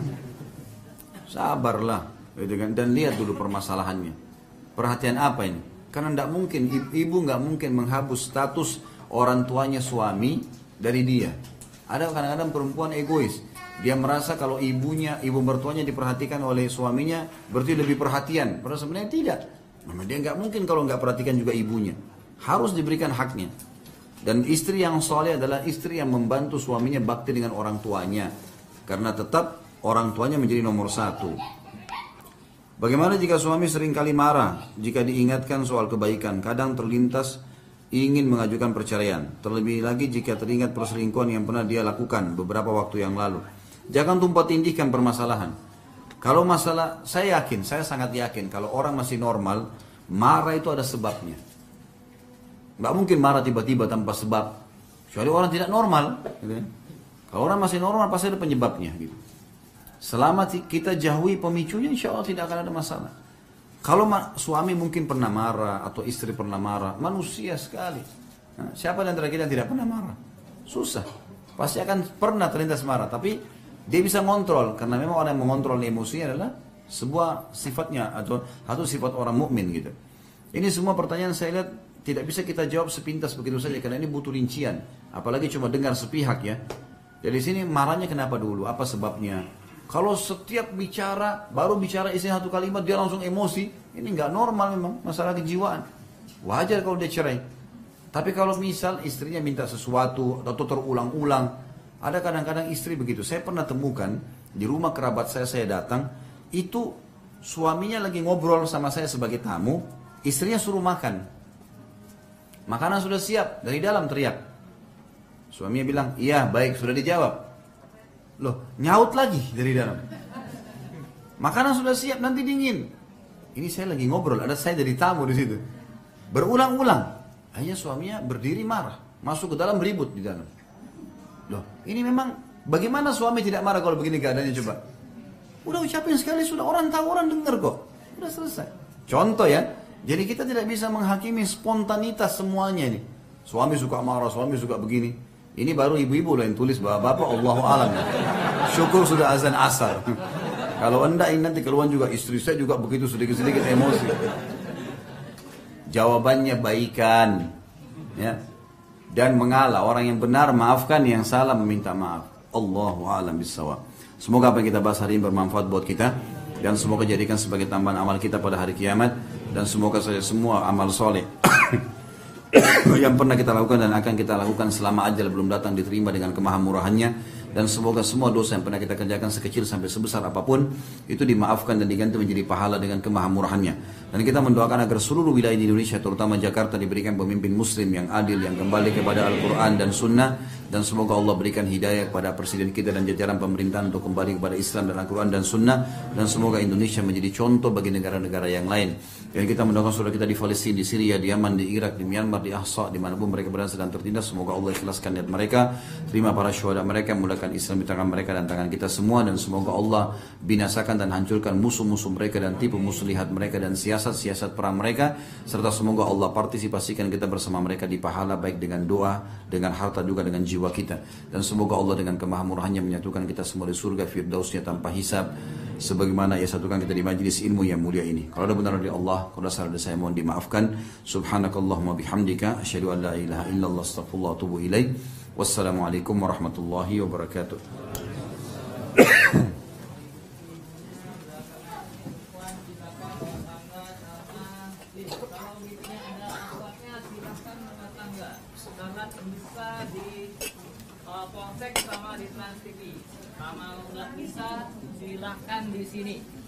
Sabarlah. Gitu kan? Dan lihat dulu permasalahannya. Perhatian apa ini? Karena tidak mungkin, ibu nggak mungkin menghapus status orang tuanya suami dari dia. Ada kadang-kadang perempuan egois. Dia merasa kalau ibu mertuanya diperhatikan oleh suaminya, berarti lebih perhatian. Padahal sebenarnya tidak. Memang dia nggak mungkin kalau nggak perhatikan juga ibunya. Harus diberikan haknya. Dan istri yang soleh adalah istri yang membantu suaminya bakti dengan orang tuanya. Karena tetap orang tuanya menjadi nomor 1. Bagaimana jika suami seringkali marah jika diingatkan soal kebaikan, kadang terlintas ingin mengajukan perceraian. Terlebih lagi jika teringat perselingkuhan yang pernah dia lakukan beberapa waktu yang lalu. Jangan tumpah tindihkan permasalahan. Kalau masalah, saya sangat yakin kalau orang masih normal, marah itu ada sebabnya. Nggak mungkin marah tiba-tiba tanpa sebab. Kecuali orang tidak normal. Gitu. Kalau orang masih normal pasti ada penyebabnya. Gitu. Selama kita jauhi pemicunya, insya Allah tidak akan ada masalah. Kalau suami mungkin pernah marah atau istri pernah marah, manusia sekali. Nah, siapa di antara kita yang tidak pernah marah? Susah. Pasti akan pernah terlintas marah, tapi dia bisa ngontrol karena memang orang yang mengontrol emosinya adalah sebuah sifatnya atau sifat orang mukmin gitu. Ini semua pertanyaan saya lihat tidak bisa kita jawab sepintas begitu saja karena ini butuh rincian. Apalagi cuma dengar sepihak ya. Jadi sini marahnya kenapa dulu? Apa sebabnya? Kalau setiap baru bicara isi satu kalimat dia langsung emosi, ini nggak normal memang, masalah kejiwaan. Wajar kalau dia cerai. Tapi kalau misal istrinya minta sesuatu atau terulang-ulang, ada kadang-kadang istri begitu. Saya pernah temukan di rumah kerabat saya datang, itu suaminya lagi ngobrol sama saya sebagai tamu, istrinya suruh makan. Makanan sudah siap, dari dalam teriak. Suaminya bilang, iya baik sudah dijawab. Loh, nyaut lagi dari dalam. Makanan sudah siap, nanti dingin. Ini saya lagi ngobrol, ada saya dari tamu di situ. Berulang-ulang. Akhirnya suaminya berdiri marah, masuk ke dalam ribut di dalam. Loh, ini memang bagaimana suami tidak marah kalau begini keadaannya coba? Udah ucapin sekali sudah, orang tahu, orang dengar kok. Udah selesai. Contoh ya. Jadi kita tidak bisa menghakimi spontanitas semuanya ini. Suami suka marah, suami suka begini. Ini baru ibu-ibu lah yang tulis, bapak Allahu a'lam. Syukur sudah azan asar. Kalau enggak ini nanti keluar juga istri saya juga begitu sedikit-sedikit emosi. Jawabannya baikan, ya, dan mengalah. Orang yang benar maafkan, yang salah meminta maaf. Allahu a'lam bissawab. Semoga apa yang kita bahas hari ini bermanfaat buat kita, dan semoga jadikan sebagai tambahan amal kita pada hari kiamat, dan semoga saja semua amal soleh yang pernah kita lakukan dan akan kita lakukan selama ajal belum datang diterima dengan kemahamurahannya, dan semoga semua dosa yang pernah kita kerjakan sekecil sampai sebesar apapun itu dimaafkan dan diganti menjadi pahala dengan kemahamurahannya. Dan kita mendoakan agar seluruh wilayah di Indonesia terutama Jakarta diberikan pemimpin muslim yang adil, yang kembali kepada Al-Quran dan Sunnah, dan semoga Allah berikan hidayah kepada presiden kita dan jajaran pemerintahan untuk kembali kepada Islam dan Al-Quran dan Sunnah, dan semoga Indonesia menjadi contoh bagi negara-negara yang lain. Dan kita mendoakan saudara kita di Palestina, di Syria, di Yaman, di Irak, di Myanmar, di Ahsa, dimanapun mereka berada sedang tertindas, semoga Allah ikhlaskan niat mereka, terima para syuhada mereka, mulakan Islam di tangan mereka dan tangan kita semua, dan semoga Allah binasakan dan hancurkan musuh-musuh mereka dan tipu muslihat mereka dan siasat-siasat perang mereka, serta semoga Allah partisipasikan kita bersama mereka di pahala baik dengan doa, dengan harta juga dengan jiwa kita, dan semoga Allah dengan kemahamurahannya menyatukan kita semua di surga firdausnya tanpa hisab, sebagaimana ia satukan kita di majlis ilmu yang mulia ini. Kalau ada benar dari Allah, kalau ada salah dari saya mohon dimaafkan. Subhanakallahumma bihamdika asyhadu an la ilaha illallah astaghfirullah wa atubu ilaik. Wassalamualaikum warahmatullahi wabarakatuh. Sangat bisa di Polsek sama di Trans TV. Kalau nggak bisa silahkan di sini.